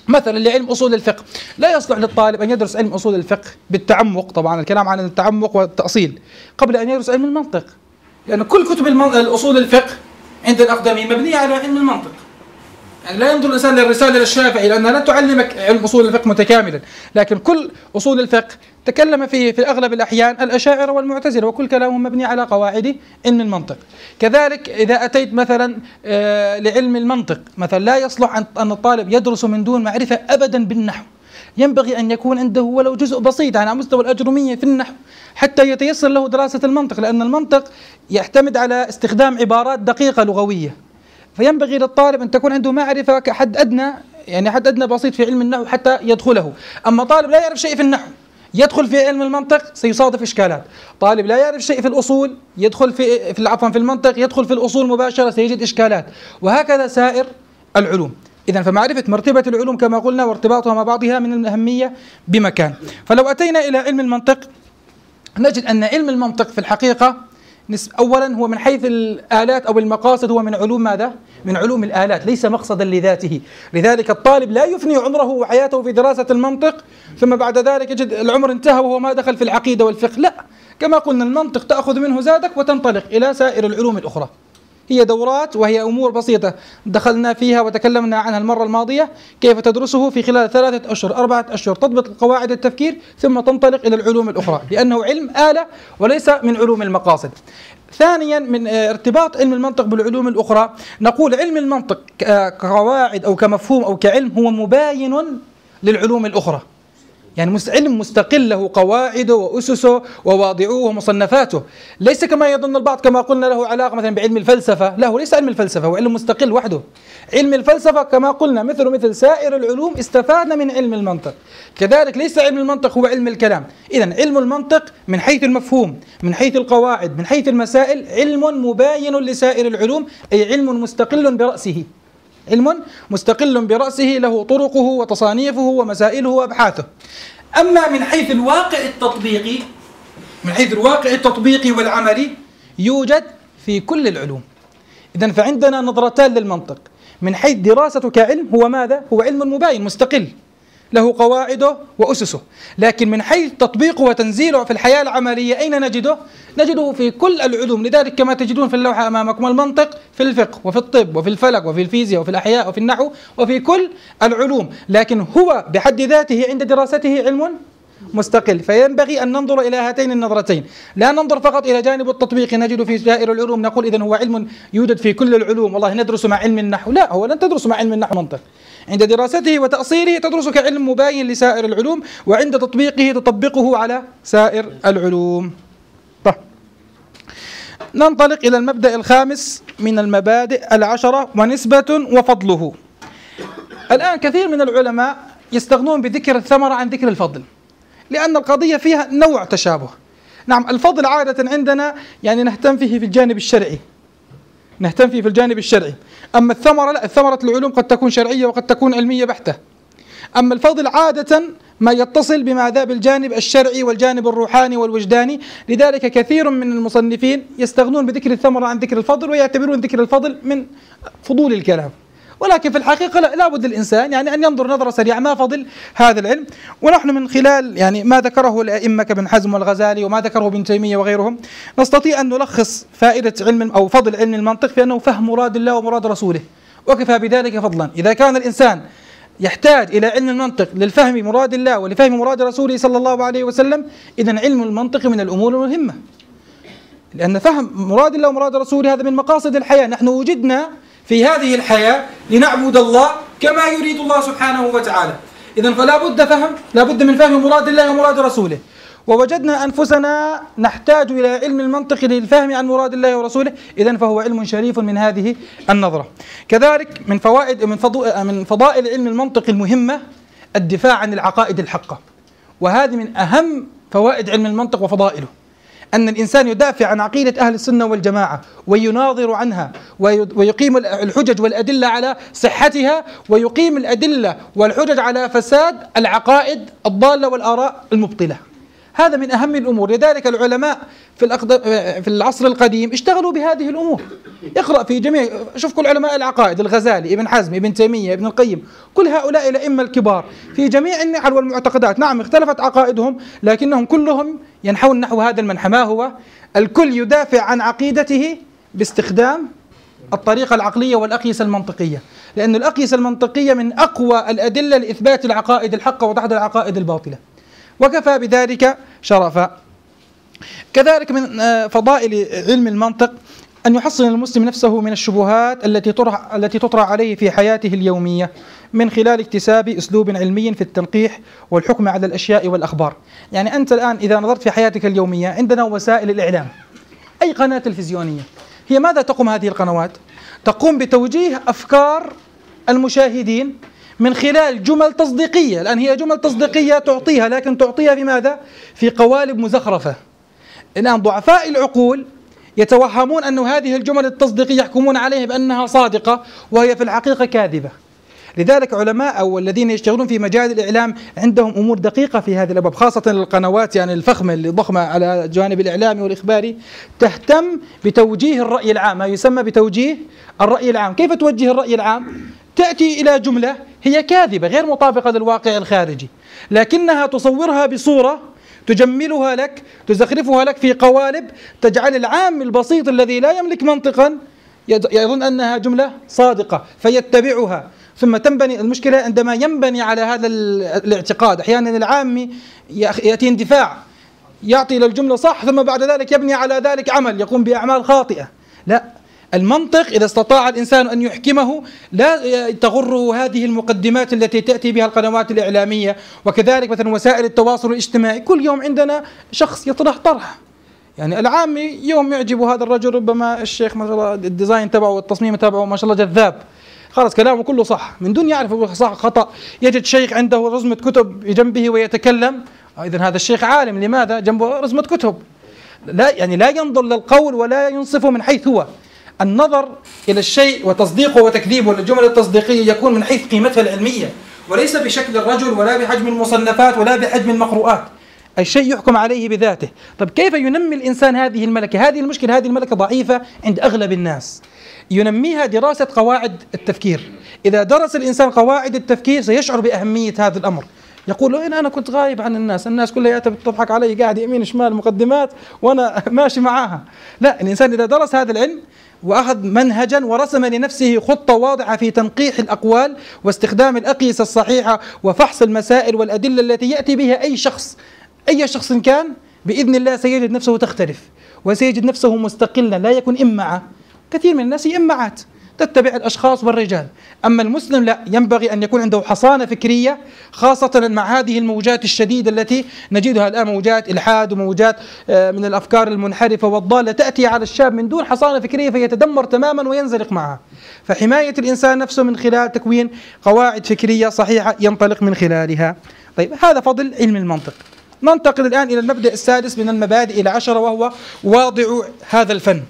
مثلا لعلم أصول الفقه لا يصلح للطالب أن يدرس علم أصول الفقه بالتعمق، طبعا الكلام عن التعمق والتأصيل، قبل أن يدرس علم المنطق، لأن كل كتب الأصول الفقه عند الأقدمين مبنية على علم المنطق. يعني لا ينظر الإنسان للرسالة للشافعي لأنها لا تعلمك علم أصول الفقه متكاملا، لكن كل أصول الفقه تكلم فيه في أغلب الأحيان الأشاعرة والمعتزلة، وكل كلامهم مبني على قواعد علم المنطق. كذلك إذا أتيت مثلا لعلم المنطق، مثلا لا يصلح أن الطالب يدرس من دون معرفة أبدا بالنحو، ينبغي أن يكون عنده ولو جزء بسيط على مستوى الأجرومية في النحو حتى يتيسر له دراسة المنطق، لأن المنطق يعتمد على استخدام عبارات دقيقة لغوية، فينبغي للطالب أن تكون عنده معرفة كحد أدنى، يعني حد أدنى بسيط في علم النحو حتى يدخله. أما طالب لا يعرف شيء في النحو يدخل في علم المنطق سيصادف إشكالات، طالب لا يعرف شيء في الأصول يدخل في المنطق يدخل في الأصول مباشرة سيجد إشكالات، وهكذا سائر العلوم. إذن فمعرفة مرتبة العلوم كما قلنا وارتباطها مع بعضها من الأهمية بمكان. فلو أتينا إلى علم المنطق نجد أن علم المنطق في الحقيقة أولا هو من حيث الآلات أو المقاصد هو من علوم ماذا؟ من علوم الآلات، ليس مقصدا لذاته. لذلك الطالب لا يفني عمره وحياته في دراسة المنطق ثم بعد ذلك يجد العمر انتهى وهو ما دخل في العقيدة والفقه، لا، كما قلنا المنطق تأخذ منه زادك وتنطلق إلى سائر العلوم الأخرى. هي دورات وهي أمور بسيطة دخلنا فيها وتكلمنا عنها المرة الماضية، كيف تدرسه في خلال 3 أشهر 4 أشهر، تضبط قواعد التفكير ثم تنطلق إلى العلوم الأخرى، لأنه علم آلة وليس من علوم المقاصد. ثانيا من ارتباط علم المنطق بالعلوم الأخرى، نقول علم المنطق كقواعد أو كمفهوم أو كعلم هو مباين للعلوم الأخرى، يعني علم مستقل له قواعده وأسسه وواضعوه ومصنفاته، ليس كما يظن البعض كما قلنا له علاقة مثلا بعلم الفلسفة، لا، هو ليس علم الفلسفة، هو علم مستقل وحده. علم الفلسفة كما قلنا مثل سائر العلوم استفادنا من علم المنطق، كذلك ليس علم المنطق هو علم الكلام. إذن علم المنطق من حيث المفهوم، من حيث القواعد، من حيث المسائل، علم مباين لسائر العلوم، أي علم مستقل برأسه، علم مستقل برأسه له طرقه وتصانيفه ومسائله وأبحاثه. أما من حيث الواقع التطبيقي والعملي يوجد في كل العلوم. إذن فعندنا نظرتان للمنطق، من حيث دراسته كعلم هو ماذا؟ هو علم مباين مستقل له قواعده وأسسه، لكن من حيث تطبيقه وتنزيله في الحياة العملية أين نجده؟ نجده في كل العلوم. لذلك كما تجدون في اللوحة أمامكم المنطق في الفقه وفي الطب وفي الفلك وفي الفيزياء وفي الأحياء وفي النحو وفي كل العلوم، لكن هو بحد ذاته عند دراسته علم مستقل. فينبغي أن ننظر إلى هاتين النظرتين، لا ننظر فقط إلى جانب التطبيق نجد في سائر العلوم نقول إذن هو علم يوجد في كل العلوم، والله ندرس مع علم النحو، لا، هو لن تدرس مع علم النحو منطق، عند دراسته وتأصيله تدرس كعلم مباين لسائر العلوم، وعند تطبيقه تطبقه على سائر العلوم. طيب، ننطلق إلى المبدأ الخامس من المبادئ 10 ونسبة وفضله. الآن كثير من العلماء يستغنون بذكر الثمرة عن ذكر الفضل، لأن القضية فيها نوع تشابه. نعم، الفضل عادة عندنا يعني نهتم فيه في الجانب الشرعي، أما الثمرة لا، الثمرة العلوم قد تكون شرعية وقد تكون علمية بحتة، أما الفضل عادة ما يتصل بماذا؟ بالجانب الشرعي والجانب الروحاني والوجداني. لذلك كثير من المصنفين يستغنون بذكر الثمرة عن ذكر الفضل، ويعتبرون ذكر الفضل من فضول الكلام، ولكن في الحقيقة لا بد الإنسان يعني أن ينظر نظرة سريعة ما فضل هذا العلم. ونحن من خلال يعني ما ذكره الأئمة كابن حزم والغزالي وما ذكره ابن تيمية وغيرهم نستطيع أن نلخص فائدة علم أو فضل علم المنطق في أنه فهم مراد الله ومراد رسوله، وكفى بذلك فضلا. إذا كان الإنسان يحتاج إلى علم المنطق للفهم مراد الله ولفهم مراد رسوله صلى الله عليه وسلم، إذن علم المنطق من الأمور المهمة، لأن فهم مراد الله ومراد رسوله هذا من مقاصد الحياة. نحن وجدنا في هذه الحياة لنعبد الله كما يريد الله سبحانه وتعالى، إذن فلا بد من فهم مراد الله ومراد رسوله. ووجدنا أنفسنا نحتاج إلى علم المنطق للفهم عن مراد الله ورسوله، إذن فهو علم شريف من هذه النظرة. كذلك من فضائل علم المنطق المهمة الدفاع عن العقائد الحقة، وهذه من أهم فوائد علم المنطق وفضائله، أن الإنسان يدافع عن عقيدة أهل السنة والجماعة ويناظر عنها ويقيم الحجج والأدلة على صحتها، ويقيم الأدلة والحجج على فساد العقائد الضالة والآراء المبطلة. هذا من أهم الأمور. لذلك العلماء في العصر القديم اشتغلوا بهذه الأمور. اقرأ في جميع، شوف كل علماء العقائد، الغزالي، ابن حزم، ابن تيمية، ابن القيم، كل هؤلاء الأئمة الكبار في جميع النحل والمعتقدات، نعم اختلفت عقائدهم لكنهم كلهم ينحون نحو هذا المنحى. ما هو؟ الكل يدافع عن عقيدته باستخدام الطريقة العقلية والأقيسة المنطقية، لأن الأقيسة المنطقية من أقوى الأدلة لإثبات العقائد الحقة وتحت العقائد الباطلة، وكفى بذلك شرفا. كذلك من فضائل علم المنطق أن يحصن المسلم نفسه من الشبهات التي تطرح عليه في حياته اليومية من خلال اكتساب أسلوب علمي في التنقيح والحكم على الأشياء والأخبار. يعني أنت الآن إذا نظرت في حياتك اليومية، عندنا وسائل الإعلام، أي قناة تلفزيونية، هي ماذا تقوم هذه القنوات؟ تقوم بتوجيه أفكار المشاهدين من خلال جمل تصديقية. الآن هي جمل تصديقية تعطيها، لكن تعطيها في ماذا؟ في قوالب مزخرفة. الآن ضعفاء العقول يتوهمون أن هذه الجمل التصديقية يحكمون عليها بأنها صادقة وهي في الحقيقة كاذبة. لذلك علماء أو الذين يشتغلون في مجال الإعلام عندهم أمور دقيقة في هذه الأبواب، خاصة القنوات يعني الفخمة الضخمة على الجانب الإعلامي والإخباري، تهتم بتوجيه الرأي العام، ما يسمى بتوجيه الرأي العام. كيف توجه الرأي العام؟ تأتي إلى جملة هي كاذبة غير مطابقة للواقع الخارجي، لكنها تصورها بصورة تجملها لك، تزخرفها لك في قوالب تجعل العام البسيط الذي لا يملك منطقا يظن أنها جملة صادقة فيتبعها. ثم تنبني المشكلة عندما ينبني على هذا الاعتقاد. أحيانا العامي يأتي اندفاع، يعطي للجملة صح، ثم بعد ذلك يبني على ذلك عمل، يقوم بأعمال خاطئة. لا، المنطق إذا استطاع الإنسان أن يحكمه لا تغره هذه المقدمات التي تأتي بها القنوات الإعلامية. وكذلك مثلا وسائل التواصل الاجتماعي، كل يوم عندنا شخص يطرح طرح، يعني العامي يوم يعجب هذا الرجل، ربما الشيخ ما شاء الله الديزاين تبعه والتصميم تبعه ما شاء الله جذاب، خلاص كلامه كله صح من دون يعرف هو صح خطأ. يجد شيخ عنده رزمة كتب جنبه ويتكلم، إذن هذا الشيخ عالم، لماذا؟ جنبه رزمة كتب. لا، يعني لا ينظر للقول ولا ينصفه من حيث هو. النظر إلى الشيء وتصديقه وتكذيبه للجمل التصديقية يكون من حيث قيمتها العلمية، وليس بشكل الرجل ولا بحجم المصنفات ولا بحجم المقروءات. الشيء يحكم عليه بذاته. طيب كيف ينمي الإنسان هذه الملكة؟ هذه المشكلة، هذه الملكة ضعيفة عند أغلب الناس. ينميها دراسة قواعد التفكير. إذا درس الإنسان قواعد التفكير سيشعر بأهمية هذا الأمر. يقول أنا كنت غايب عن الناس كلها تضحك علي، قاعد يمين شمال مقدمات وأنا ماشي معاها. لا، الإنسان إذا درس هذا العلم وأخذ منهجا ورسم لنفسه خطة واضحة في تنقيح الأقوال واستخدام الأقيسة الصحيحة وفحص المسائل والأدلة التي يأتي بها أي شخص كان، بإذن الله سيجد نفسه تختلف وسيجد نفسه مستقلا، لا يكون إمعة. كثير من الناس إمعات تتبع الأشخاص والرجال، أما المسلم لا، ينبغي أن يكون عنده حصانة فكرية، خاصة مع هذه الموجات الشديدة التي نجدها الآن، موجات إلحاد وموجات من الأفكار المنحرفة والضالة تأتي على الشاب من دون حصانة فكرية فيتدمر تماما وينزلق معها. فحماية الإنسان نفسه من خلال تكوين قواعد فكرية صحيحة ينطلق من خلالها. طيب، هذا فضل علم المنطق. ننتقل الآن إلى المبدأ السادس من المبادئ إلى 10، وهو واضع هذا الفن.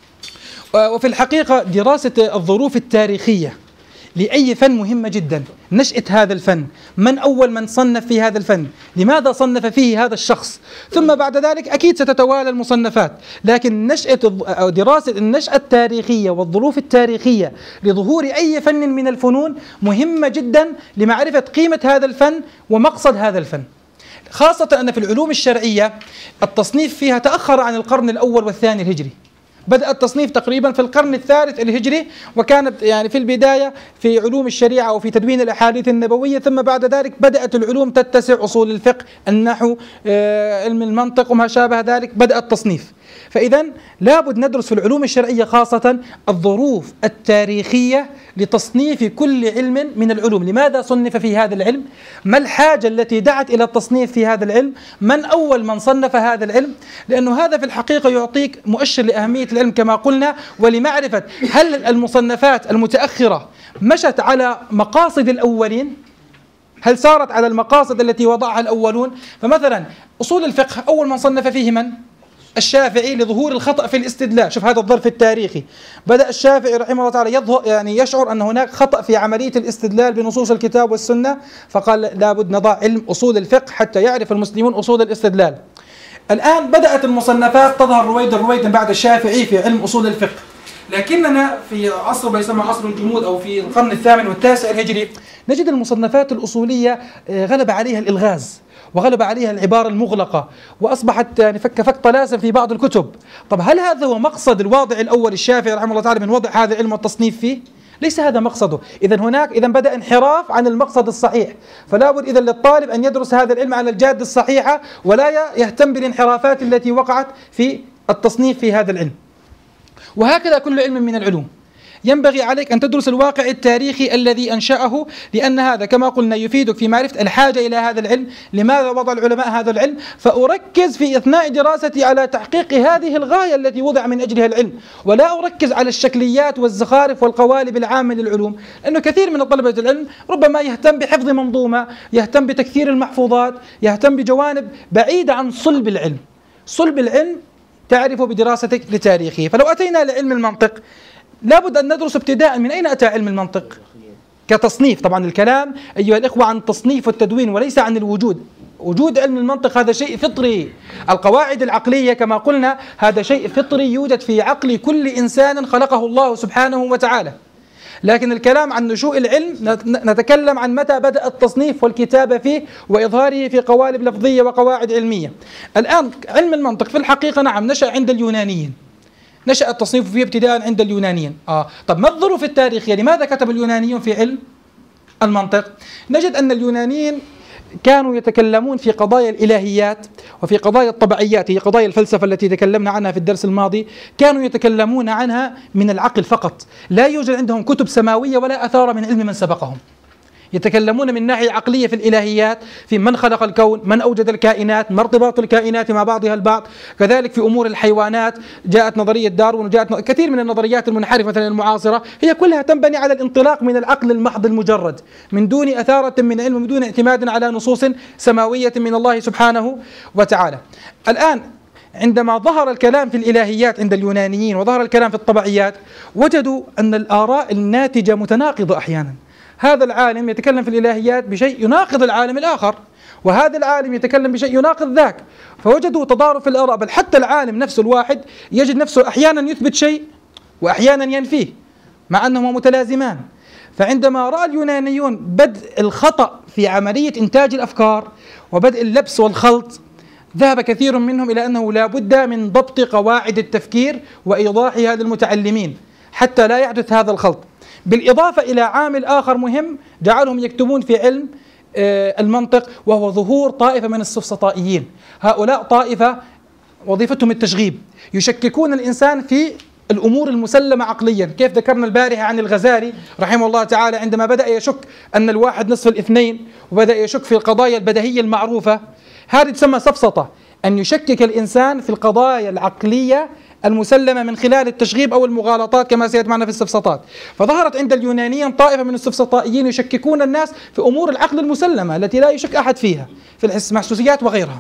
وفي الحقيقة دراسة الظروف التاريخية لأي فن مهمة جدا. نشأة هذا الفن، من أول من صنف في هذا الفن، لماذا صنف فيه هذا الشخص، ثم بعد ذلك أكيد ستتوالى المصنفات. لكن دراسة النشأة التاريخية والظروف التاريخية لظهور أي فن من الفنون مهمة جدا لمعرفة قيمة هذا الفن ومقصد هذا الفن، خاصة أن في العلوم الشرعية التصنيف فيها تأخر عن القرن الأول والثاني الهجري. بدأ التصنيف تقريبا في القرن الثالث الهجري، وكانت يعني في البداية في علوم الشريعة وفي تدوين الأحاديث النبوية، ثم بعد ذلك بدأت العلوم تتسع، أصول الفقه، النحو، علم المنطق وما شابه ذلك، بدأ التصنيف. فإذا لابد ندرس في العلوم الشرعية خاصة الظروف التاريخية لتصنيف كل علم من العلوم. لماذا صنف في هذا العلم؟ ما الحاجة التي دعت إلى التصنيف في هذا العلم؟ من أول من صنف هذا العلم؟ لأنه هذا في الحقيقة يعطيك مؤشر لأهمية العلم كما قلنا، ولمعرفة هل المصنفات المتأخرة مشت على مقاصد الأولين، هل سارت على المقاصد التي وضعها الأولون. فمثلا أصول الفقه أول من صنف فيه من؟ الشافعي، لظهور الخطأ في الاستدلال. شوف هذا الظرف التاريخي، بدأ الشافعي رحمه الله تعالى يعني يشعر أن هناك خطأ في عملية الاستدلال بنصوص الكتاب والسنة، فقال لابد نضع علم أصول الفقه حتى يعرف المسلمون أصول الاستدلال. الآن بدأت المصنفات تظهر رويدا بعد الشافعي في علم أصول الفقه، لكننا في عصر يسمى عصر الجمود أو في القرن الثامن والتاسع الهجري نجد المصنفات الأصولية غلب عليها الإلغاز وغلب عليها العبارة المغلقة، وأصبحت يعني فك طلاسم في بعض الكتب. طب هل هذا هو مقصد الواضع الأول الشافعي رحمه الله تعالى من وضع هذا العلم والتصنيف فيه؟ ليس هذا مقصده. إذا بدأ انحراف عن المقصد الصحيح، فلا بد إذا للطالب أن يدرس هذا العلم على الجادة الصحيحة ولا يهتم بالانحرافات التي وقعت في التصنيف في هذا العلم. وهكذا كل علم من العلوم ينبغي عليك أن تدرس الواقع التاريخي الذي أنشأه، لأن هذا كما قلنا يفيدك في معرفة الحاجة إلى هذا العلم، لماذا وضع العلماء هذا العلم، فأركز في أثناء دراستي على تحقيق هذه الغاية التي وضع من أجلها العلم، ولا أركز على الشكليات والزخارف والقوالب العامة للعلوم، لأنه كثير من طلبة العلم ربما يهتم بحفظ منظومة، يهتم بتكثير المحفوظات، يهتم بجوانب بعيدة عن صلب العلم. صلب العلم تعرفه بدراستك لتاريخه. فلو أتينا لعلم المنطق لابد أن ندرس ابتداء من أين أتى علم المنطق كتصنيف. طبعا الكلام أيها الإخوة عن التصنيف والتدوين وليس عن الوجود. وجود علم المنطق هذا شيء فطري. القواعد العقلية كما قلنا هذا شيء فطري يوجد في عقل كل إنسان خلقه الله سبحانه وتعالى. لكن الكلام عن نشوء العلم نتكلم عن متى بدأ التصنيف والكتابة فيه وإظهاره في قوالب لفظية وقواعد علمية. الآن علم المنطق في الحقيقة نعم نشأ عند اليونانيين، نشأ التصنيف فيه ابتداء عند اليونانيين. طب ما الظروف التاريخية؟ لماذا كتب اليونانيون في علم المنطق؟ نجد أن اليونانيين كانوا يتكلمون في قضايا الإلهيات وفي قضايا الطبيعيات، هي قضايا الفلسفة التي تكلمنا عنها في الدرس الماضي، كانوا يتكلمون عنها من العقل فقط، لا يوجد عندهم كتب سماوية ولا أثار من علم من سبقهم. يتكلمون من ناحية عقلية في الإلهيات، في من خلق الكون، من أوجد الكائنات، ما ارتباط الكائنات مع بعضها البعض، كذلك في أمور الحيوانات جاءت نظرية داروين وجاءت كثير من النظريات المنحرفة مثلا المعاصرة، هي كلها تنبني على الانطلاق من العقل المحض المجرد من دون أثارة من علم ومن دون اعتماد على نصوص سماوية من الله سبحانه وتعالى. الآن عندما ظهر الكلام في الإلهيات عند اليونانيين وظهر الكلام في الطبيعيات وجدوا أن الآراء الناتجة متناقضة أحيانا. هذا العالم يتكلم في الإلهيات بشيء يناقض العالم الآخر، وهذا العالم يتكلم بشيء يناقض ذاك، فوجدوا تضارب في الآراء، بل حتى العالم نفسه الواحد يجد نفسه أحيانا يثبت شيء وأحيانا ينفيه مع أنهما متلازمان. فعندما رأى اليونانيون بدء الخطأ في عملية إنتاج الأفكار وبدء اللبس والخلط، ذهب كثير منهم إلى أنه لا بد من ضبط قواعد التفكير وإيضاحها للمتعلمين حتى لا يحدث هذا الخلط. بالإضافة إلى عامل آخر مهم جعلهم يكتبون في علم المنطق، وهو ظهور طائفة من السفسطائيين. هؤلاء طائفة وظيفتهم التشغيب، يشككون الإنسان في الأمور المسلمة عقليا، كيف ذكرنا البارحة عن الغزالي رحمه الله تعالى عندما بدأ يشك أن الواحد نصف الاثنين وبدأ يشك في القضايا البديهية المعروفة. هذه تسمى سفسطة، أن يشكك الإنسان في القضايا العقلية المسلمة من خلال التشغيب أو المغالطات كما سيأتي معنا في السفسطات. فظهرت عند اليونانيين طائفة من السفسطائيين يشككون الناس في أمور العقل المسلمة التي لا يشك أحد فيها في المحسوسيات وغيرها.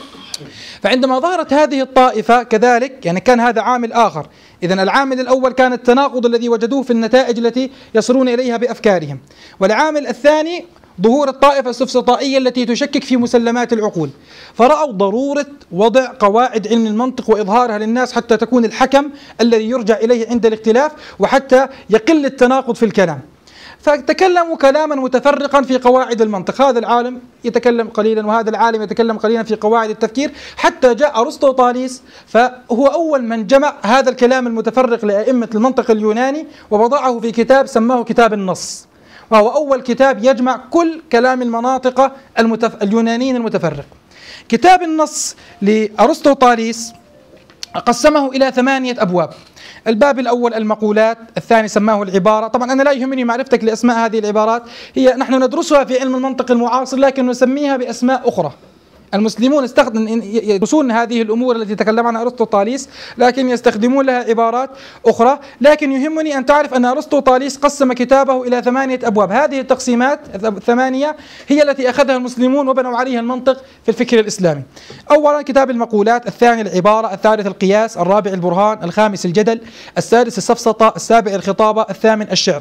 فعندما ظهرت هذه الطائفة كذلك يعني كان هذا عامل آخر. إذن العامل الأول كان التناقض الذي وجدوه في النتائج التي يصلون إليها بأفكارهم، والعامل الثاني ظهور الطائفة السفسطائية التي تشكك في مسلمات العقول. فرأوا ضرورة وضع قواعد علم المنطق وإظهارها للناس حتى تكون الحكم الذي يرجع إليه عند الاختلاف وحتى يقل التناقض في الكلام. فتكلموا كلاما متفرقا في قواعد المنطق، هذا العالم يتكلم قليلا وهذا العالم يتكلم قليلا في قواعد التفكير، حتى جاء أرسطو طاليس فهو أول من جمع هذا الكلام المتفرق لأئمة المنطق اليوناني ووضعه في كتاب سماه كتاب النص، وهو أول كتاب يجمع كل كلام المناطق اليونانيين المتفرق. كتاب النص لأرسطو طاليس قسمه إلى 8 أبواب. الباب الأول المقولات، الثاني سماه العبارة. طبعا أنا لا يهمني معرفتك لأسماء هذه العبارات، هي نحن ندرسها في علم المنطق المعاصر لكن نسميها بأسماء أخرى. المسلمون يدرسون هذه الأمور التي تكلم عنها أرسطو طاليس لكن يستخدمون لها عبارات أخرى. لكن يهمني أن تعرف أن أرسطو طاليس قسم كتابه إلى 8 أبواب. هذه التقسيمات 8 هي التي أخذها المسلمون وبنوا عليها المنطق في الفكر الإسلامي. أولا كتاب المقولات، الثاني العبارة، الثالث القياس، الرابع البرهان، الخامس الجدل، السادس السفسطة، السابع الخطابة، الثامن الشعر.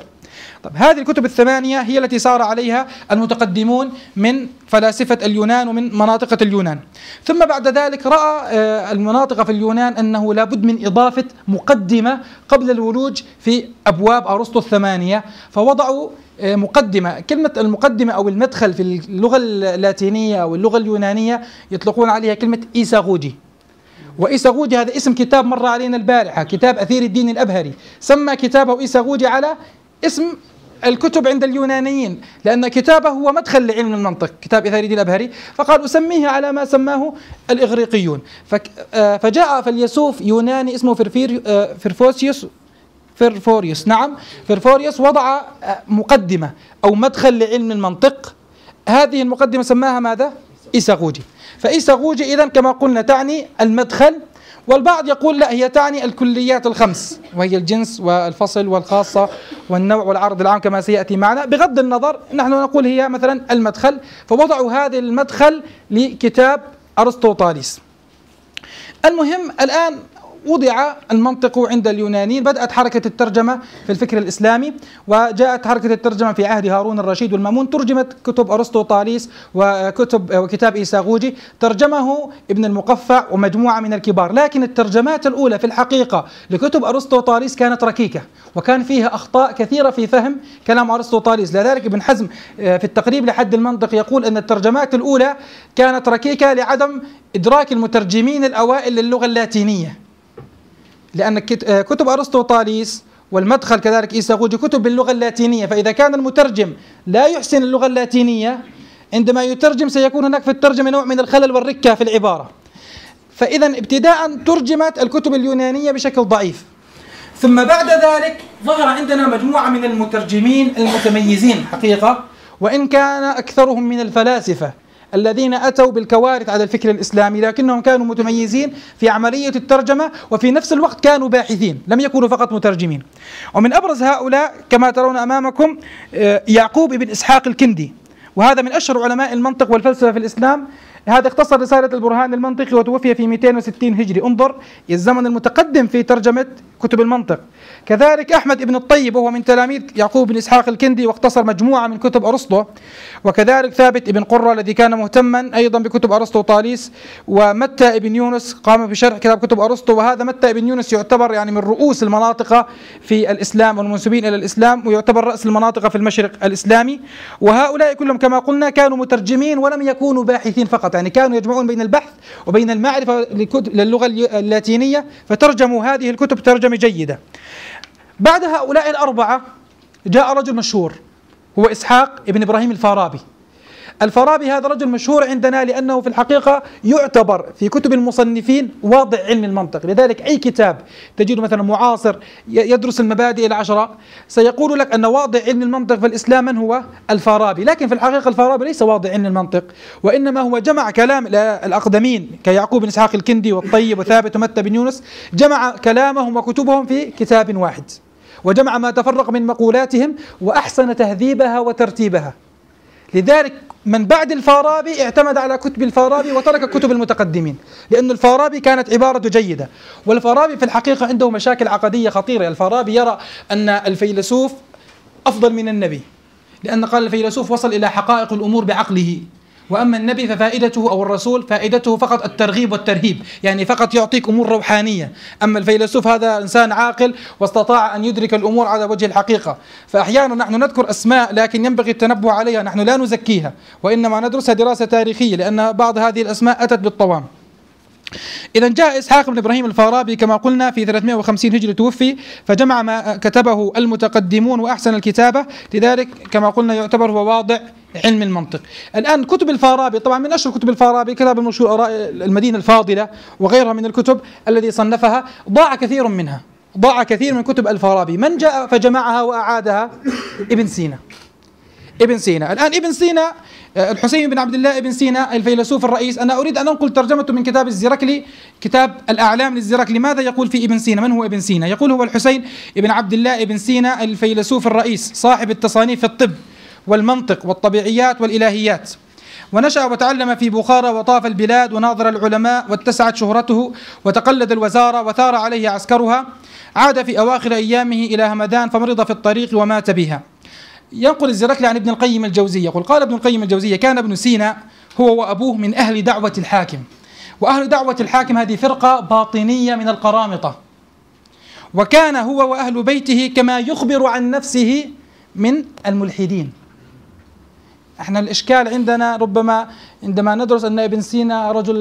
طب هذه الكتب الثمانية هي التي سار عليها المتقدمون من فلاسفة اليونان ومن مناطق اليونان. ثم بعد ذلك رأى المناطق في اليونان أنه لا بد من إضافة مقدمة قبل الولوج في أبواب أرسطو الثمانية، فوضعوا مقدمة. كلمة المقدمة أو المدخل في اللغة اللاتينية أو اللغة اليونانية يطلقون عليها كلمة إيساغوجي. وإيساغوجي هذا اسم كتاب مر علينا البارحة، كتاب أثير الدين الأبهري، سمى كتابه إيساغوجي على اسم الكتب عند اليونانيين، لأن كتابه هو مدخل لعلم المنطق، كتاب أثير الدين الأبهري، فقال أسميه على ما سماه الإغريقيون. فجاء فيلسوف يوناني اسمه فيرفوريوس، نعم فيرفوريوس، وضع مقدمة أو مدخل لعلم المنطق. هذه المقدمة سماها ماذا؟ إيساغوجي. فإيساغوجي إذن كما قلنا تعني المدخل، والبعض يقول لا، هي تعني الكليات الخمس، وهي الجنس والفصل والخاصة والنوع والعرض العام كما سيأتي معنا. بغض النظر نحن نقول هي مثلا المدخل، فوضعوا هذا المدخل لكتاب أرسطوطاليس. المهم الآن وضع المنطق عند اليونانيين، بدأت حركة الترجمة في الفكر الإسلامي، وجاءت حركة الترجمة في عهد هارون الرشيد والمامون، ترجمت كتب أرسطوطاليس وكتاب إيساغوجي، ترجمه ابن المقفع ومجموعة من الكبار. لكن الترجمات الأولى في الحقيقة لكتب أرسطوطاليس كانت ركيكة، وكان فيها أخطاء كثيرة في فهم كلام أرسطوطاليس. لذلك ابن حزم في التقريب لحد المنطق يقول أن الترجمات الأولى كانت ركيكة لعدم إدراك المترجمين الأوائل للغة اللاتينية، لأن كتب أرسطوطاليس والمدخل كذلك إيساغوجي كتب باللغة اللاتينية، فإذا كان المترجم لا يحسن اللغة اللاتينية عندما يترجم سيكون هناك في الترجمة نوع من الخلل والركة في العبارة. فإذا ابتداء ترجمت الكتب اليونانية بشكل ضعيف، ثم بعد ذلك ظهر عندنا مجموعة من المترجمين المتميزين حقيقة، وإن كان أكثرهم من الفلاسفة الذين أتوا بالكوارث على الفكر الإسلامي، لكنهم كانوا متميزين في عملية الترجمة، وفي نفس الوقت كانوا باحثين، لم يكونوا فقط مترجمين. ومن أبرز هؤلاء كما ترون أمامكم يعقوب بن إسحاق الكندي، وهذا من أشهر علماء المنطق والفلسفة في الإسلام. هذا اختصر رسالة البرهان المنطقي وتوفي في 260 هجري، انظر الزمن المتقدم في ترجمة كتب المنطق. كذلك أحمد بن الطيب وهو من تلاميذ يعقوب بن إسحاق الكندي، واختصر مجموعة من كتب أرسطو. وكذلك ثابت بن قرة الذي كان مهتما أيضا بكتب أرسطوطاليس. ومتى بن يونس قام بشرح كتب أرسطو، وهذا متى بن يونس يعتبر يعني من رؤوس المناطق في الإسلام والمنسوبين إلى الإسلام، ويعتبر رأس المناطق في المشرق الإسلامي. وهؤلاء كلهم كما قلنا كانوا مترجمين ولم يكونوا باحثين فقط، يعني كانوا يجمعون بين البحث وبين المعرفة للغة اللاتينية، فترجموا هذه الكتب ترجمة جيدة. بعد هؤلاء الأربعة جاء رجل مشهور هو إسحاق ابن إبراهيم الفارابي. الفارابي هذا رجل مشهور عندنا لأنه في الحقيقة يعتبر في كتب المصنفين واضع علم المنطق. لذلك أي كتاب تجد مثلا معاصر يدرس المبادئ العشرة سيقول لك أن واضع علم المنطق في الإسلام من هو؟ الفارابي. لكن في الحقيقة الفارابي ليس واضع علم المنطق، وإنما هو جمع كلام الأقدمين كيعقوب بن إسحاق الكندي والطيب وثابت ومتى بن يونس، جمع كلامهم وكتبهم في كتاب واحد، وجمع ما تفرق من مقولاتهم وأحسن تهذيبها وترتيبها. لذلك من بعد الفارابي اعتمد على كتب الفارابي وترك كتب المتقدمين، لأن الفارابي كانت عبارته جيدة. والفارابي في الحقيقة عنده مشاكل عقدية خطيرة. الفارابي يرى أن الفيلسوف أفضل من النبي، لأن قال الفيلسوف وصل إلى حقائق الأمور بعقله، وأما النبي ففائدته أو الرسول فائدته فقط الترغيب والترهيب، يعني فقط يعطيك أمور روحانية. أما الفيلسوف هذا إنسان عاقل واستطاع أن يدرك الأمور على وجه الحقيقة. فأحيانا نحن نذكر أسماء لكن ينبغي التنبه عليها، نحن لا نزكيها وإنما ندرسها دراسة تاريخية، لأن بعض هذه الأسماء أتت بالطوام. إذا جاء إسحاق بن إبراهيم الفارابي كما قلنا في 350 هجري توفي، فجمع ما كتبه المتقدمون وأحسن الكتابة، لذلك كما قلنا يعتبر هو واضع علم المنطق. الآن كتب الفارابي طبعا من أشهر كتب الفارابي كتاب المشهور آراء المدينة الفاضلة وغيرها من الكتب الذي صنفها، ضاع كثير منها، ضاع كثير من كتب الفارابي. من جاء فجمعها وأعادها؟ ابن سينا. ابن سينا الآن ابن سينا الحسين بن عبد الله ابن سينا الفيلسوف الرئيس، أنا أريد أن أنقل ترجمته من كتاب الزركلي، كتاب الأعلام للزركلي. ماذا يقول في ابن سينا؟ من هو ابن سينا؟ يقول هو الحسين بن عبد الله ابن سينا الفيلسوف الرئيس صاحب التصانيف في الطب والمنطق والطبيعيات والإلهيات، ونشأ وتعلم في بخارى وطاف البلاد وناظر العلماء واتسعت شهرته وتقلد الوزارة وثار عليه عسكرها. عاد في أواخر أيامه إلى همدان فمرض في الطريق ومات بها. ينقل الزركلي عن ابن القيم الجوزية يقول: قال ابن القيم الجوزية: كان ابن سينا هو وأبوه من أهل دعوة الحاكم، وأهل دعوة الحاكم هذه فرقة باطنية من القرامطة، وكان هو وأهل بيته كما يخبر عن نفسه من الملحدين. احنا الإشكال عندنا ربما عندما ندرس أن ابن سينا رجل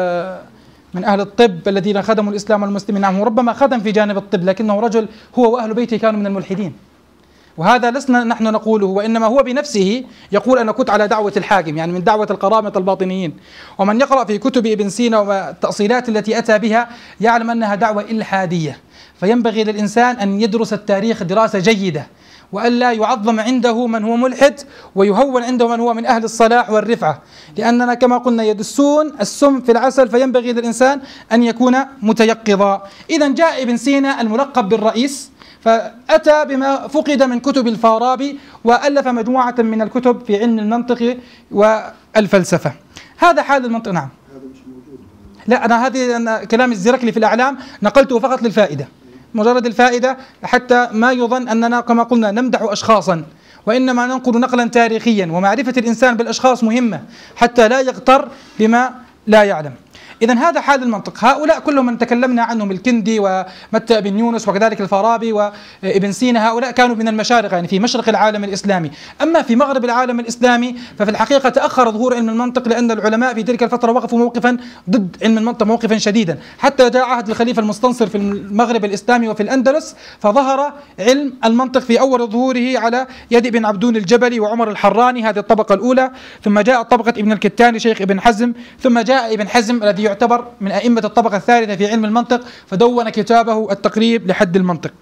من أهل الطب الذين خدموا الإسلام والمسلمين، نعم ربما خدم في جانب الطب، لكنه رجل هو وأهل بيته كانوا من الملحدين، وهذا لسنا نحن نقوله، وإنما هو بنفسه يقول: أنا كنت على دعوة الحاكم، يعني من دعوة القرامطة الباطنيين. ومن يقرأ في كتب ابن سينا والتأصيلات التي أتى بها يعلم أنها دعوة إلحادية، فينبغي للإنسان أن يدرس التاريخ دراسة جيدة، وألا يعظم عنده من هو ملحد ويهون عنده من هو من أهل الصلاح والرفعة، لأننا كما قلنا يدسون السم في العسل، فينبغي للإنسان أن يكون متيقظا. إذا جاء ابن سينا الملقب بالرئيس، فأتى بما فقد من كتب الفارابي، وألف مجموعة من الكتب في علم المنطق والفلسفة. هذا حال المنطق. نعم. هذا مش موجود. لا، أنا كلام الزركلي في الأعلام نقلته فقط للفائدة، مجرد الفائدة، حتى ما يظن أننا كما قلنا نمدح أشخاصا، وإنما ننقل نقلا تاريخيا، ومعرفة الإنسان بالأشخاص مهمة حتى لا يغتر بما لا يعلم. إذن هذا حال المنطق. هؤلاء كلهم من تكلمنا عنهم، الكندي ومتى بن يونس وكذلك الفارابي وابن سينا، هؤلاء كانوا من المشارق، يعني في مشرق العالم الإسلامي. أما في مغرب العالم الإسلامي ففي الحقيقة تأخر ظهور علم المنطق، لأن العلماء في تلك الفترة وقفوا موقفا ضد علم المنطق موقفا شديدا، حتى جاء عهد الخليفة المستنصر في المغرب الإسلامي وفي الأندلس، فظهر علم المنطق في أول ظهوره على يد ابن عبدون الجبلي وعمر الحراني، هذه الطبقة الأولى، ثم جاء طبقة ابن الكتاني شيخ ابن حزم، ثم جاء ابن حزم الذي يعتبر من أئمة الطبقة الثالثة في علم المنطق، فدون كتابه التقريب لحد المنطق.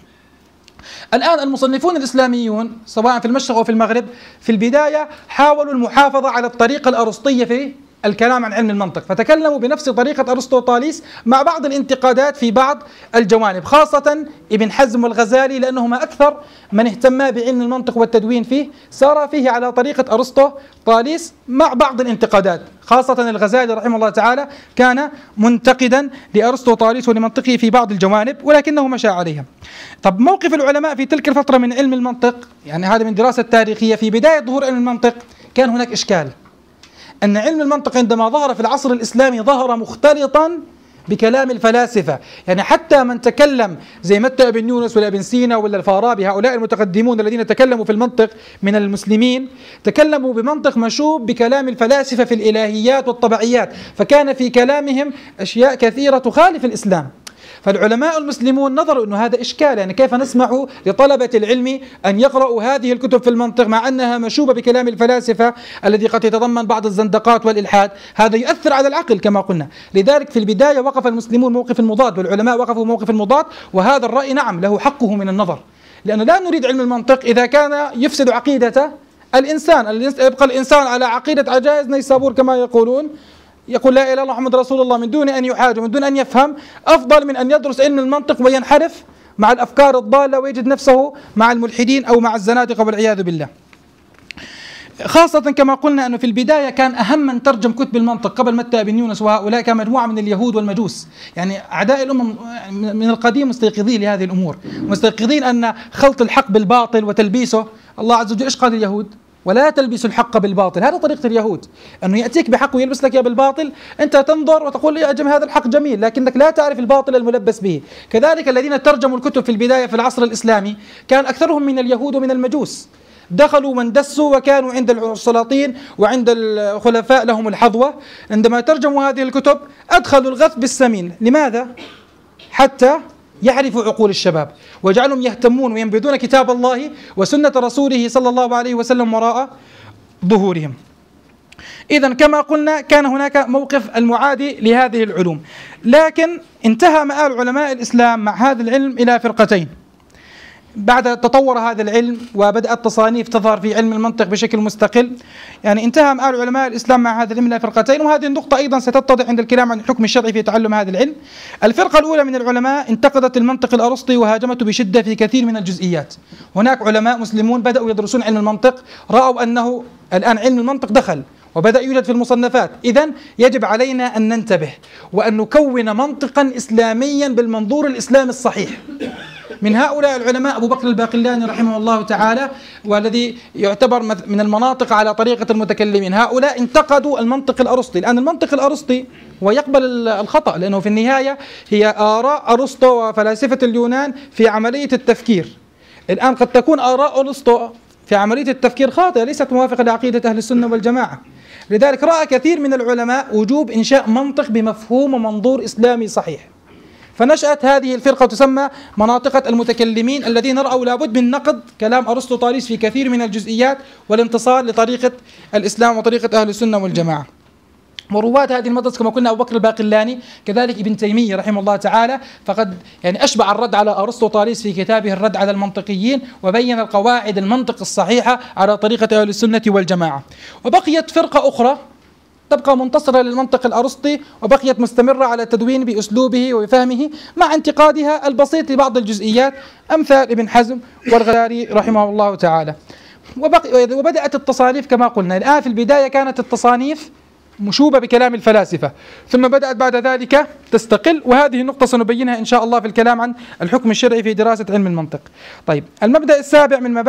الآن المصنفون الإسلاميون سواء في المشرق أو في المغرب في البداية حاولوا المحافظة على الطريقة الأرسطية في الكلام عن علم المنطق، فتكلموا بنفس طريقة أرسطوطاليس مع بعض الانتقادات في بعض الجوانب، خاصة ابن حزم والغزالي، لأنهما أكثر من اهتم بعلم المنطق والتدوين فيه، سار فيه على طريقة أرسطوطاليس مع بعض الانتقادات، خاصة الغزالي رحمه الله تعالى كان منتقدا لأرسطوطاليس ولمنطقه في بعض الجوانب، ولكنه مشى عليها. طب موقف العلماء في تلك الفترة من علم المنطق، يعني هذا من دراسة تاريخية، في بداية ظهور علم المنطق كان هناك إشكال، أن علم المنطق عندما ظهر في العصر الإسلامي ظهر مختلطا بكلام الفلاسفة، يعني حتى من تكلم زي متى بن يونس ولا ابن سينا ولا الفارابي، هؤلاء المتقدمون الذين تكلموا في المنطق من المسلمين تكلموا بمنطق مشوب بكلام الفلاسفة في الإلهيات والطبيعيات، فكان في كلامهم أشياء كثيرة تخالف الإسلام. فالعلماء المسلمون نظروا أنه هذا إشكال، يعني كيف نسمح لطلبة العلم أن يقرأوا هذه الكتب في المنطق مع أنها مشوبة بكلام الفلاسفة الذي قد يتضمن بعض الزندقات والإلحاد، هذا يؤثر على العقل كما قلنا. لذلك في البداية وقف المسلمون موقف المضاد، والعلماء وقفوا موقف المضاد، وهذا الرأي نعم له حقه من النظر، لأنه لا نريد علم المنطق إذا كان يفسد عقيدة الإنسان، يبقى الإنسان على عقيدة عجائز نيسابور كما يقولون، يقول لا إله إلا الله محمد رسول الله من دون أن يحاج ومن دون أن يفهم، أفضل من أن يدرس علم المنطق وينحرف مع الأفكار الضالة ويجد نفسه مع الملحدين أو مع الزنادقة والعياذ بالله. خاصة كما قلنا أنه في البداية كان أهم من ترجم كتب المنطق قبل متى بن يونس وهؤلاء كان مجموعة من اليهود والمجوس، يعني أعداء الأمم من القديم مستيقظين لهذه الأمور، مستيقظين أن خلط الحق بالباطل وتلبيسه، الله عز وجل إيش قال اليهود؟ ولا تلبسوا الحق بالباطل، هذا طريقة اليهود، أنه يأتيك بحق ويلبس لك يا بالباطل، أنت تنظر وتقول يا جماعة هذا الحق جميل، لكنك لا تعرف الباطل الملبس به. كذلك الذين ترجموا الكتب في البداية في العصر الإسلامي كان أكثرهم من اليهود ومن المجوس، دخلوا واندسوا وكانوا عند السلاطين وعند الخلفاء لهم الحظوة، عندما ترجموا هذه الكتب أدخلوا الغث بالسمين. لماذا؟ حتى يعرفوا عقول الشباب ويجعلهم يهتمون وينبذون كتاب الله وسنة رسوله صلى الله عليه وسلم وراء ظهورهم. إذن كما قلنا كان هناك موقف المعادي لهذه العلوم، لكن انتهى مآل علماء الإسلام مع هذا العلم إلى فرقتين. بعد تطور هذا العلم وبدأت تصانيف تظهر في علم المنطق بشكل مستقل، يعني انتهى مآل علماء الإسلام مع هذا العلم إلى فرقتين، وهذه النقطة أيضا ستتضح عند الكلام عن الحكم الشرعي في تعلم هذا العلم. الفرقة الأولى من العلماء انتقدت المنطق الأرسطي وهاجمته بشدة في كثير من الجزئيات. هناك علماء مسلمون بدأوا يدرسون علم المنطق، رأوا أنه الآن علم المنطق دخل وبدأ يوجد في المصنفات، إذن يجب علينا أن ننتبه وأن نكون منطقا إسلاميا بالمنظور الإسلامي الصحيح. من هؤلاء العلماء أبو بكر الباقلاني رحمه الله تعالى، والذي يعتبر من المناطق على طريقة المتكلمين. هؤلاء انتقدوا المنطق الأرسطي. الآن المنطق الأرسطي ويقبل الخطأ، لأنه في النهاية هي آراء أرسطو وفلاسفة اليونان في عملية التفكير. الآن قد تكون آراء أرسطو في عملية التفكير خاطئة، ليست موافقة لعقيدة أهل السنة والجماعة. لذلك رأى كثير من العلماء وجوب إنشاء منطق بمفهوم ومنظور إسلامي صحيح، فنشأت هذه الفرقة تسمى مناطقة المتكلمين، الذين رأوا لابد من نقد كلام أرسطو طاليس في كثير من الجزئيات والانتصار لطريقة الإسلام وطريقة أهل السنة والجماعة. ورواد هذه المدرسة كما قلنا أبو بكر الباقلاني، كذلك ابن تيمية رحمه الله تعالى، فقد أشبع الرد على أرسطو طاليس في كتابه الرد على المنطقيين، وبين القواعد المنطق الصحيحة على طريقة أهل السنة والجماعة. وبقيت فرقة أخرى تبقى منتصرة للمنطق الأرسطي، وبقيت مستمرة على التدوين بأسلوبه وبفهمه مع انتقادها البسيط لبعض الجزئيات، أمثال ابن حزم والغزالي رحمه الله تعالى. وبدأت التصانيف كما قلنا. الآن في البداية كانت التصانيف مشوبة بكلام الفلاسفة، ثم بدأت بعد ذلك تستقل، وهذه النقطة سنبينها إن شاء الله في الكلام عن الحكم الشرعي في دراسة علم المنطق. طيب، المبدأ السابع من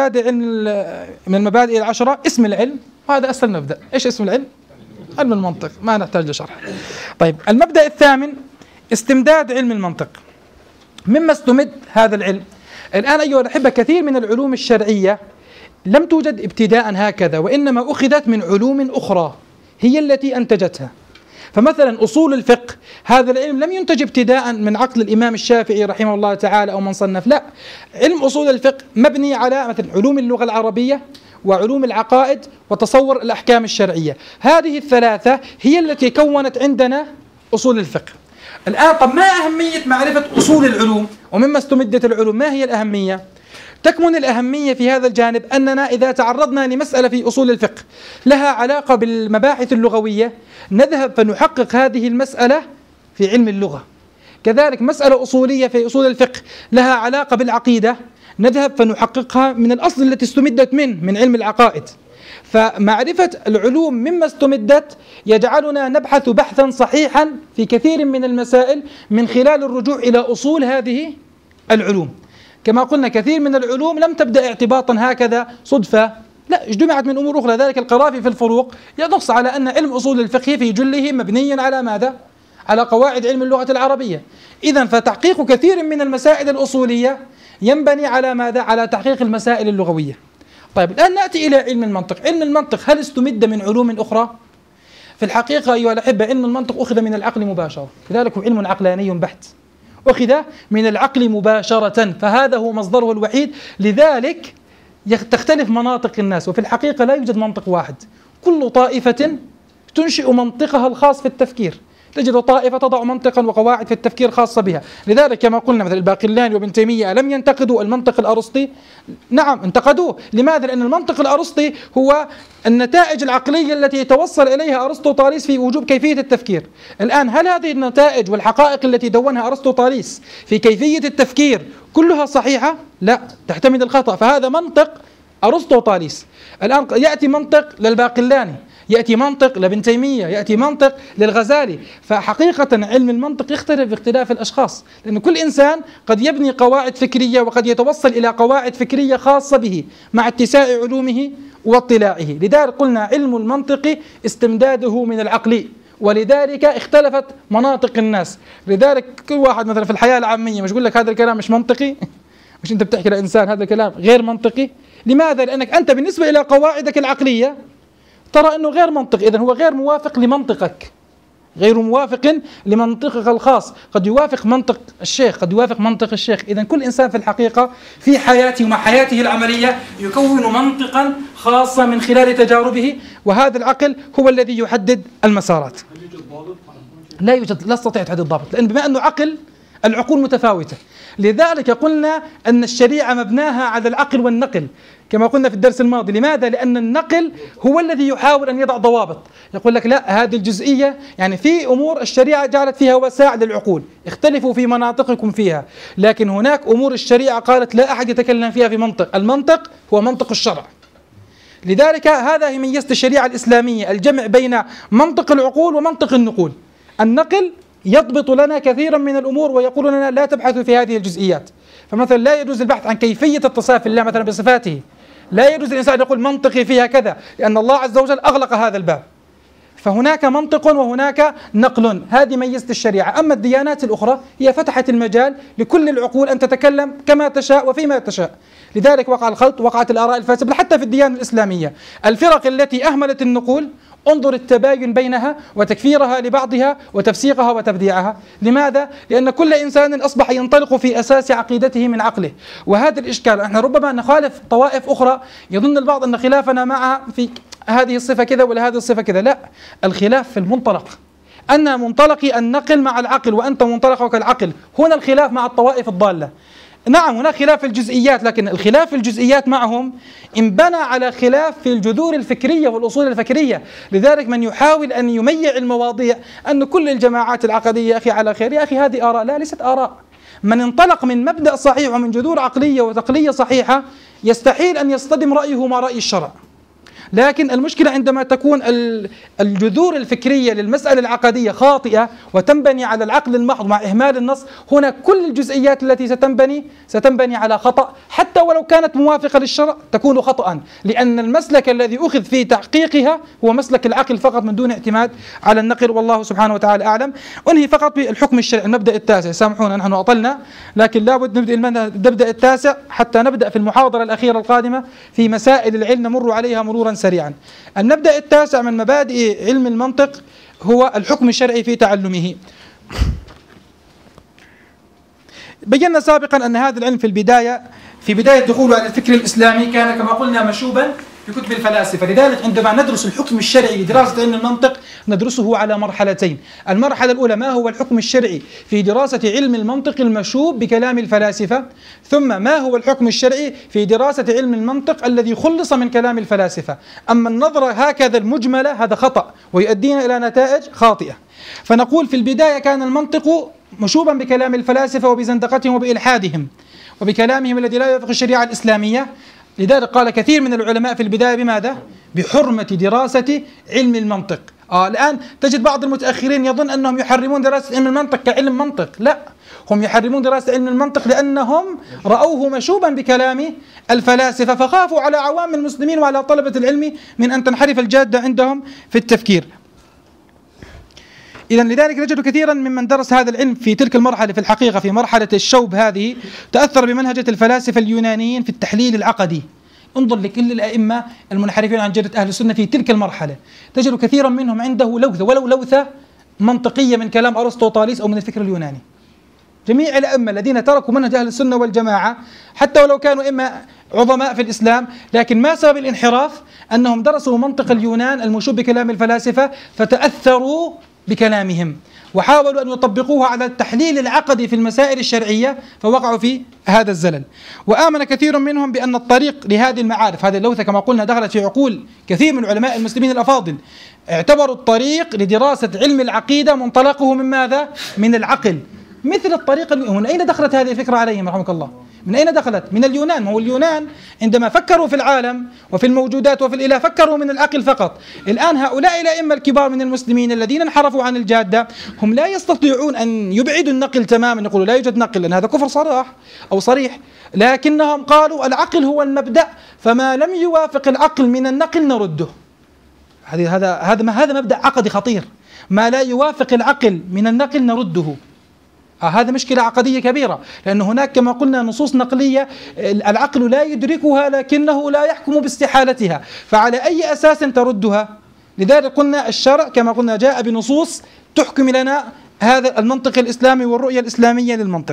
المبادئ العشرة اسم العلم، وهذا أسهل مبدأ. إيش اسم العلم؟ علم المنطق، ما نحتاج لشرح. طيب، المبدأ الثامن استمداد علم المنطق. مما استمد هذا العلم؟ الآن أيها الأحبة، كثير من العلوم الشرعية لم توجد ابتداء هكذا، وإنما أخذت من علوم أخرى هي التي أنتجتها. فمثلا أصول الفقه، هذا العلم لم ينتج ابتداء من عقل الإمام الشافعي رحمه الله تعالى أو من صنف، لا، علم أصول الفقه مبني على مثلا علوم اللغة العربية وعلوم العقائد وتصور الأحكام الشرعية. هذه الثلاثة هي التي كونت عندنا أصول الفقه. الآن طب ما أهمية معرفة أصول العلوم ومما استمدت العلوم؟ ما هي الأهمية؟ تكمن الأهمية في هذا الجانب أننا إذا تعرضنا لمسألة في أصول الفقه لها علاقة بالمباحث اللغوية، نذهب فنحقق هذه المسألة في علم اللغة. كذلك مسألة أصولية في أصول الفقه لها علاقة بالعقيدة، نذهب فنحققها من الأصل التي استمدت من علم العقائد. فمعرفة العلوم مما استمدت يجعلنا نبحث بحثا صحيحا في كثير من المسائل من خلال الرجوع إلى أصول هذه العلوم. كما قلنا كثير من العلوم لم تبدأ اعتباطا هكذا صدفة، لا، اجتمعت من أمور أخرى. ذلك القرافي في الفروق ينص على أن علم أصول الفقه في جله مبني على ماذا؟ على قواعد علم اللغة العربية. إذن فتحقيق كثير من المسائل الأصولية ينبني على ماذا؟ على تحقيق المسائل اللغوية. طيب، الآن نأتي إلى علم المنطق. علم المنطق هل استمد من علوم أخرى؟ في الحقيقة أيها الأحبة، علم المنطق أخذ من العقل مباشرة، لذلك هو علم عقلاني بحت، أخذ من العقل مباشرة، فهذا هو مصدره الوحيد. لذلك تختلف مناطق الناس، وفي الحقيقة لا يوجد منطق واحد، كل طائفة تنشئ منطقها الخاص في التفكير. تجد طائفة تضع منطقا وقواعد في التفكير خاصة بها. لذلك كما قلنا مثل الباقلاني وابن تيمية لم ينتقدوا المنطق الأرسطي، نعم انتقدوه. لماذا؟ لأن المنطق الأرسطي هو النتائج العقلية التي توصل إليها أرسطو طاليس في وجوب كيفية التفكير. الآن هل هذه النتائج والحقائق التي دونها أرسطو طاليس في كيفية التفكير كلها صحيحة؟ لا، تحتمل الخطأ. فهذا منطق أرسطو طاليس. الآن يأتي منطق للباقلاني، يأتي منطق لابن تيمية، يأتي منطق للغزالي. فحقيقة علم المنطق يختلف باختلاف الأشخاص، لأن كل إنسان قد يبني قواعد فكرية وقد يتوصل إلى قواعد فكرية خاصة به مع اتساع علومه واطلاعه. لذلك قلنا علم المنطق استمداده من العقل، ولذلك اختلفت مناطق الناس. لذلك كل واحد مثلا في الحياة العامية مش يقول لك هذا الكلام مش منطقي، مش أنت بتحكي لإنسان هذا الكلام غير منطقي. لماذا؟ لأنك أنت بالنسبة إلى قواعدك العقلية ترى أنه غير منطق، إذن هو غير موافق لمنطقك، غير موافق لمنطقك الخاص. قد يوافق منطق الشيخ، قد يوافق منطق الشيخ. إذن كل إنسان في الحقيقة في حياته ومع حياته العملية يكون منطقا خاصا من خلال تجاربه، وهذا العقل هو الذي يحدد المسارات. لا يوجد، لا تستطيع تحديد الضابط، لأن بما أنه عقل العقول متفاوتة. لذلك قلنا أن الشريعة مبناها على العقل والنقل كما قلنا في الدرس الماضي. لماذا؟ لأن النقل هو الذي يحاول أن يضع ضوابط، يقول لك لا، هذه الجزئية يعني في أمور الشريعة جعلت فيها وسائع للعقول، اختلفوا في مناطقكم فيها، لكن هناك أمور الشريعة قالت لا أحد يتكلم فيها في منطق، المنطق هو منطق الشرع. لذلك هذا يميز الشريعة الإسلامية، الجمع بين منطق العقول ومنطق النقول. النقل يضبط لنا كثيرا من الأمور ويقول لنا لا تبحثوا في هذه الجزئيات، فمثلا لا يجوز البحث عن كيفية اتصاف الله مثلا بصفاته، لا يجوز الإنسان يقول منطقي فيها كذا، لأن الله عز وجل أغلق هذا الباب. فهناك منطق وهناك نقل، هذه ميزة الشريعة. أما الديانات الأخرى هي فتحت المجال لكل العقول أن تتكلم كما تشاء وفيما تشاء، لذلك وقع الخلط، وقعت الآراء الفاسدة حتى في الديانة الإسلامية. الفرق التي أهملت النقول انظر التباين بينها وتكفيرها لبعضها وتفسيقها وتبديعها. لماذا؟ لأن كل إنسان أصبح ينطلق في أساس عقيدته من عقله، وهذا الإشكال. احنا ربما نخالف طوائف أخرى يظن البعض أن خلافنا معها في هذه الصفة كذا ولا هذه الصفة كذا، لا، الخلاف في المنطلق. أنا منطلقي النقل مع العقل وأنت منطلقك العقل، هنا الخلاف مع الطوائف الضالة. نعم هناك خلاف في الجزئيات، لكن الخلاف في الجزئيات معهم انبنى على خلاف في الجذور الفكرية والأصول الفكرية. لذلك من يحاول أن يميع المواضيع أن كل الجماعات العقدية يا أخي على خير، يا أخي هذه آراء، لا، ليست آراء. من انطلق من مبدأ صحيح ومن جذور عقلية وتقلية صحيحة يستحيل أن يصطدم رأيه مع رأي الشرع. لكن المشكلة عندما تكون الجذور الفكرية للمسألة العقدية خاطئة وتنبني على العقل المحض مع إهمال النص، هنا كل الجزئيات التي ستنبني على خطأ، حتى ولو كانت موافقة للشرع تكون خطأ، لأن المسلك الذي أخذ في تحقيقها هو مسلك العقل فقط من دون اعتماد على النقل، والله سبحانه وتعالى أعلم. أنهي فقط بالحكم الشرعي، المبدأ التاسع. سامحونا نحن أطلنا، لكن لابد نبدأ التاسع حتى نبدأ في المحاضرة الأخيرة القادمة في مسائل العلم نمر عليها مرورا سريعا. المبدأ التاسع من مبادئ علم المنطق هو الحكم الشرعي في تعلمه. بينا سابقا أن هذا العلم في بداية دخوله على الفكر الإسلامي كان كما قلنا مشوبا في كتب الفلاسفة. لذلك عندما ندرس الحكم الشرعي لدراسة علم المنطق ندرسه على مرحلتين. المرحلة الأولى ما هو الحكم الشرعي في دراسة علم المنطق المشوب بكلام الفلاسفة، ثم ما هو الحكم الشرعي في دراسة علم المنطق الذي خلص من كلام الفلاسفة. أما النظرة هكذا المجملة هذا خطأ ويؤدينا إلى نتائج خاطئة. فنقول في البداية كان المنطق مشوبا بكلام الفلاسفة وبزندقتهم وبإلحادهم وبكلامهم الذي لا يوافق الشريعة الإسلامية. لذلك قال كثير من العلماء في البداية بماذا؟ بحرمة دراسة علم المنطق. الآن تجد بعض المتأخرين يظن أنهم يحرمون دراسة علم المنطق كعلم منطق، لا، هم يحرمون دراسة علم المنطق لأنهم رأوه مشوبا بكلام الفلاسفة، فخافوا على عوام المسلمين وعلى طلبة العلم من أن تنحرف الجادة عندهم في التفكير. إذن لذلك نجد كثيرا ممن درس هذا العلم في تلك المرحلة في الحقيقة في مرحلة الشوب هذه تأثر بمنهجة الفلاسفة اليونانيين في التحليل العقدي. انظر لكل الأئمة المنحرفين عن جادة أهل السنة في تلك المرحلة تجد كثيرا منهم عنده لوثة ولو لوثة منطقية من كلام أرسطو طاليس أو من الفكر اليوناني. جميع الأئمة الذين تركوا منهج أهل السنة والجماعة حتى ولو كانوا إما عظماء في الإسلام، لكن ما سبب الانحراف؟ أنهم درسوا منطق اليونان المشوب بكلام الفلاسفة فتأثروا بكلامهم وحاولوا أن يطبقوها على التحليل العقدي في المسائل الشرعية فوقعوا في هذا الزلل. وآمن كثير منهم بأن الطريق لهذه المعارف، هذه اللوثة كما قلنا دخلت في عقول كثير من علماء المسلمين الأفاضل، اعتبروا الطريق لدراسة علم العقيدة منطلقه من ماذا؟ من العقل، مثل الطريقة. من أين دخلت هذه الفكرة عليهم رحمك الله؟ من أين دخلت؟ من اليونان. هو اليونان عندما فكروا في العالم وفي الموجودات وفي الإله فكروا من العقل فقط. الآن هؤلاء الأئمة الكبار من المسلمين الذين انحرفوا عن الجادة هم لا يستطيعون أن يبعدوا النقل تماما، يقولوا لا يوجد نقل لأن هذا كفر صراح أو صريح، لكنهم قالوا العقل هو المبدأ، فما لم يوافق العقل من النقل نرده. هذا مبدأ عقدي خطير، ما لا يوافق العقل من النقل نرده. هذا مشكلة عقدية كبيرة، لأن هناك كما قلنا نصوص نقلية العقل لا يدركها لكنه لا يحكم باستحالتها، فعلى أي أساس تردها؟ لذلك قلنا الشرع كما قلنا جاء بنصوص تحكم لنا هذا المنطق الإسلامي والرؤية الإسلامية للمنطق.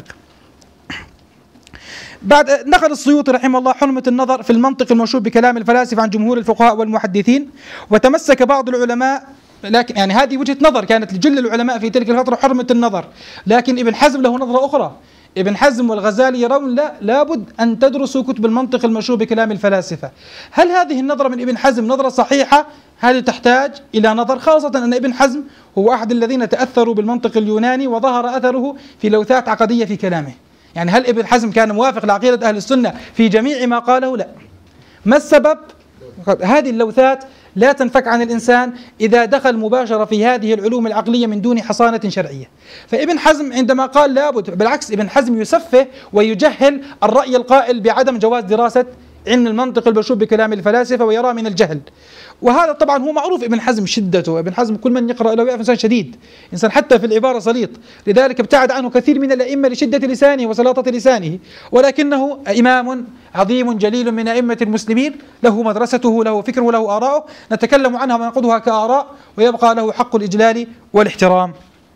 بعد نقل السيوطي رحمه الله حرمة النظر في المنطق المشوب بكلام الفلاسفة عن جمهور الفقهاء والمحدثين، وتمسك بعض العلماء، لكن يعني هذه وجهة نظر كانت لجل العلماء في تلك الفترة حرمة النظر، لكن ابن حزم له نظرة أخرى. ابن حزم والغزالي يرون لابد أن تدرسوا كتب المنطق المشوب بكلام الفلاسفة. هل هذه النظرة من ابن حزم نظرة صحيحة؟ هذه تحتاج إلى نظر، خاصة أن ابن حزم هو أحد الذين تأثروا بالمنطق اليوناني وظهر أثره في لوثات عقدية في كلامه. يعني هل ابن حزم كان موافق لعقيدة أهل السنة في جميع ما قاله؟ لا. ما السبب؟ هذه اللوثات لا تنفك عن الإنسان إذا دخل مباشرة في هذه العلوم العقلية من دون حصانة شرعية. فابن حزم عندما قال لابد، بالعكس ابن حزم يسفه ويجهل الرأي القائل بعدم جواز دراسة علم المنطق المشوب بكلام الفلاسفة ويراه من الجهل. وهذا طبعا هو معروف ابن حزم شدته، ابن حزم كل من يقرأ له يعرف إنسان شديد، إنسان حتى في العبارة سليط، لذلك ابتعد عنه كثير من الأئمة لشدة لسانه وسلاطة لسانه، ولكنه إمام عظيم جليل من أئمة المسلمين، له مدرسته، له فكره، له آراءه، نتكلم عنها ونأخذها كآراء، ويبقى له حق الإجلال والاحترام.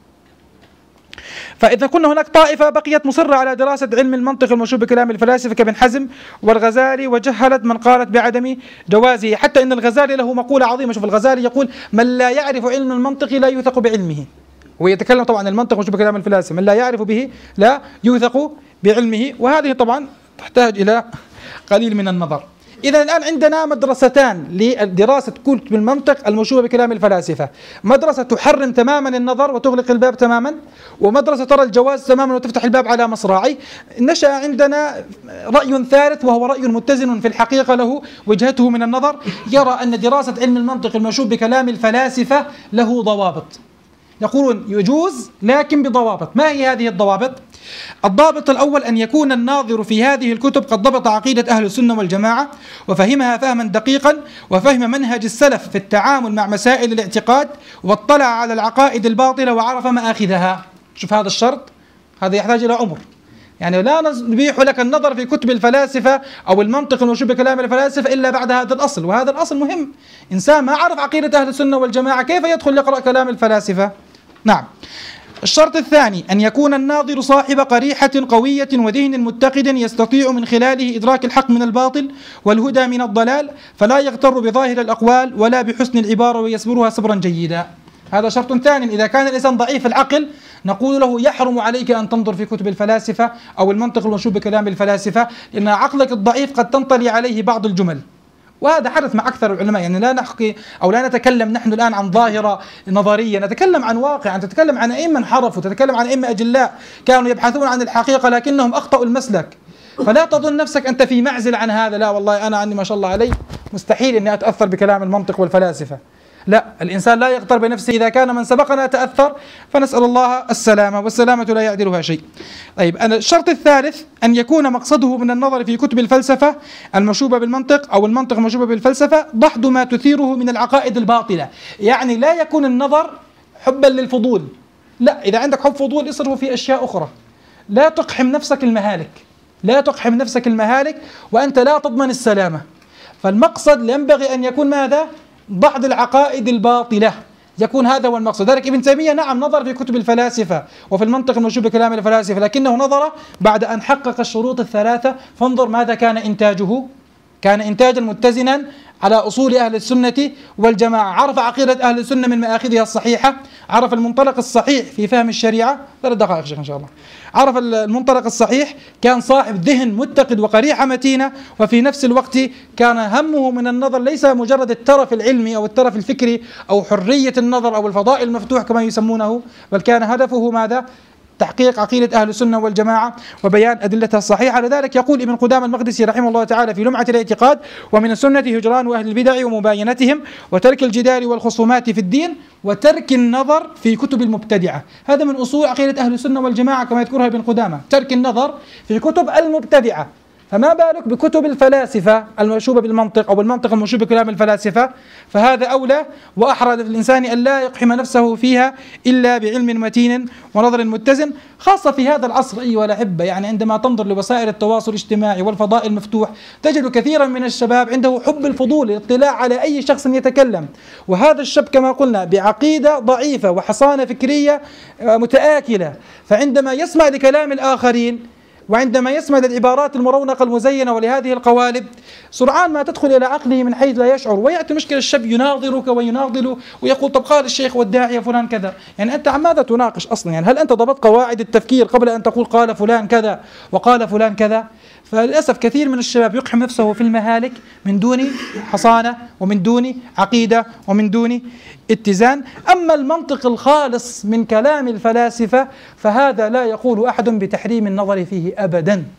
فإذا كنا هناك طائفة بقيت مصرة على دراسة علم المنطق المشوب بكلام الفلاسفة كابن حزم والغزالي، وجهلت من قالت بعدم جوازه، حتى إن الغزالي له مقولة عظيمة. شوف الغزالي يقول: من لا يعرف علم المنطق لا يوثق بعلمه. هو يتكلم طبعا عن المنطق المشوب بكلام الفلاسفة، من لا يعرف به لا يوثق بعلمه، وهذه طبعا تحتاج إلى قليل من النظر. إذا الآن عندنا مدرستان لدراسة كتب المنطق المشوبة بكلام الفلاسفة: مدرسة تحرم تماما النظر وتغلق الباب تماما، ومدرسة ترى الجواز تماما وتفتح الباب على مصراعي. نشأ عندنا رأي ثالث وهو رأي متزن في الحقيقة، له وجهته من النظر، يرى أن دراسة علم المنطق المشوب بكلام الفلاسفة له ضوابط. يقولون يجوز لكن بضوابط. ما هي هذه الضوابط؟ الضابط الأول: أن يكون الناظر في هذه الكتب قد ضبط عقيدة أهل السنة والجماعة وفهمها فهما دقيقا، وفهم منهج السلف في التعامل مع مسائل الاعتقاد، واطلع على العقائد الباطلة وعرف مآخذها. شوف هذا الشرط، هذا يحتاج إلى عمر. يعني لا نبيح لك النظر في كتب الفلاسفة أو المنطق المشوب بكلام الفلاسفة إلا بعد هذا الأصل، وهذا الأصل مهم. إنسان ما عرف عقيدة أهل السنة والجماعة كيف يدخل يقرأ كلام الفلاسفة؟ نعم. الشرط الثاني: أن يكون الناظر صاحب قريحة قوية وذهن متقد يستطيع من خلاله إدراك الحق من الباطل والهدى من الضلال، فلا يغتر بظاهر الأقوال ولا بحسن العبارة ويصبرها صبرا جيدا. هذا شرط ثاني. إذا كان الإنسان ضعيف العقل نقول له: يحرم عليك أن تنظر في كتب الفلاسفة أو المنطق المشوب بكلام الفلاسفة، لأن عقلك الضعيف قد تنطلي عليه بعض الجمل. وهذا حدث مع أكثر العلماء. يعني لا نحكي أو لا نتكلم نحن الآن عن ظاهرة نظرية، نتكلم عن واقع. أنت تتكلم عن أئمة انحرفوا، تتكلم عن أئمة أجلاء كانوا يبحثون عن الحقيقة لكنهم أخطأوا المسلك. فلا تظن نفسك أنت في معزل عن هذا. لا والله أنا عندي ما شاء الله علي مستحيل أني أتأثر بكلام المنطق والفلاسفة. لا، الإنسان لا يغتر بنفسه. إذا كان من سبقنا تأثر فنسأل الله السلامة، والسلامة لا يعدلها شيء. طيب، الشرط الثالث: أن يكون مقصده من النظر في كتب الفلسفة المشوبة بالمنطق أو المنطق المشوبة بالفلسفة ضحض ما تثيره من العقائد الباطلة. يعني لا يكون النظر حبا للفضول، لا، إذا عندك حب فضول اصرفه في أشياء أخرى. لا تقحم نفسك المهالك، لا تقحم نفسك المهالك وأنت لا تضمن السلامة. فالمقصد ينبغي أن يكون ماذا؟ بعض العقائد الباطلة، يكون هذا هو المقصد. ذلك ابن تيمية نعم نظر في كتب الفلاسفة وفي المنطق المشوب بكلام الفلاسفة، لكنه نظر بعد أن حقق الشروط الثلاثة. فانظر ماذا كان إنتاجه، كان إنتاجا متزنا على أصول أهل السنة والجماعة. عرف عقيدة أهل السنة من مآخذها الصحيحة، عرف المنطلق الصحيح في فهم الشريعة. 3 دقائق شيخ إن شاء الله. عرف المنطلق الصحيح، كان صاحب ذهن متقد وقريحة متينة، وفي نفس الوقت كان همه من النظر ليس مجرد الترف العلمي أو الترف الفكري أو حرية النظر أو الفضاء المفتوح كما يسمونه، بل كان هدفه ماذا؟ تحقيق عقيدة أهل السنة والجماعة وبيان أدلتها الصحيحة. لذلك يقول ابن قدامة المقدسي رحمه الله تعالى في لمعة الاعتقاد: ومن السنة هجران أهل البدع ومباينتهم وترك الجدال والخصومات في الدين وترك النظر في كتب المبتدعة. هذا من أصول عقيدة أهل السنة والجماعة كما يذكرها ابن قدامة، ترك النظر في كتب المبتدعة. فما بالك بكتب الفلاسفة المشوبة بالمنطق أو المنطق المشوب بكلام الفلاسفة؟ فهذا أولى وأحرى للإنسان أن لا يقحم نفسه فيها إلا بعلم متين ونظر متزن، خاصة في هذا العصر أيها الأحبة. يعني عندما تنظر لوسائل التواصل الاجتماعي والفضاء المفتوح تجد كثيرا من الشباب عنده حب الفضول، الاطلاع على أي شخص يتكلم، وهذا الشاب كما قلنا بعقيدة ضعيفة وحصانة فكرية متآكلة، فعندما يسمع لكلام الآخرين وعندما يسمع للعبارات المرونقة المزينة ولهذه القوالب سرعان ما تدخل إلى عقله من حيث لا يشعر، ويأتي مشكلة الشاب يناظرك ويناضل ويقول: طب قال الشيخ والداعية فلان كذا. يعني أنت عن ماذا تناقش أصلا؟ يعني هل أنت ضبطت قواعد التفكير قبل أن تقول قال فلان كذا وقال فلان كذا؟ فللأسف كثير من الشباب يقحم نفسه في المهالك من دون حصانة ومن دون عقيدة ومن دون اتزان. أما المنطق الخالص من كلام الفلاسفة فهذا لا يقول أحد بتحريم النظر فيه أبدا.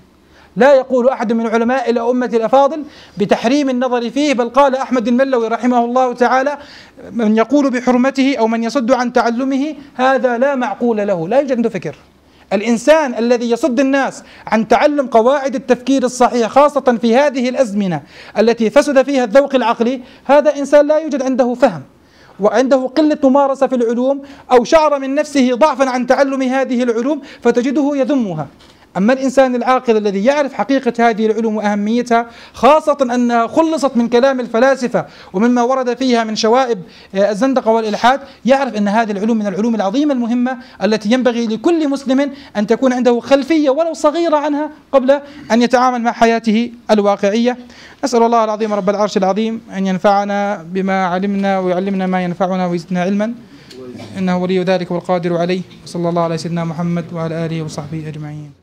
لا يقول أحد من علماء الأمة الأفاضل بتحريم النظر فيه، بل قال أحمد الملوي رحمه الله تعالى: من يقول بحرمته أو من يصد عن تعلمه هذا لا معقول له، لا يوجد عنده فكر. الإنسان الذي يصد الناس عن تعلم قواعد التفكير الصحيح خاصة في هذه الأزمنة التي فسد فيها الذوق العقلي، هذا إنسان لا يوجد عنده فهم وعنده قلة ممارسة في العلوم، أو شعر من نفسه ضعفا عن تعلم هذه العلوم فتجده يذمها. أما الإنسان العاقل الذي يعرف حقيقة هذه العلوم وأهميتها، خاصة أنها خلصت من كلام الفلاسفة ومما ورد فيها من شوائب الزندقة والإلحاد، يعرف أن هذه العلوم من العلوم العظيمة المهمة التي ينبغي لكل مسلم أن تكون عنده خلفية ولو صغيرة عنها قبل أن يتعامل مع حياته الواقعية. نسأل الله العظيم رب العرش العظيم أن ينفعنا بما علمنا ويعلمنا ما ينفعنا ويزدنا علما، إنه ولي ذلك والقادر عليه. صلى الله على سيدنا محمد وعلى آله وصحبه أجمعين.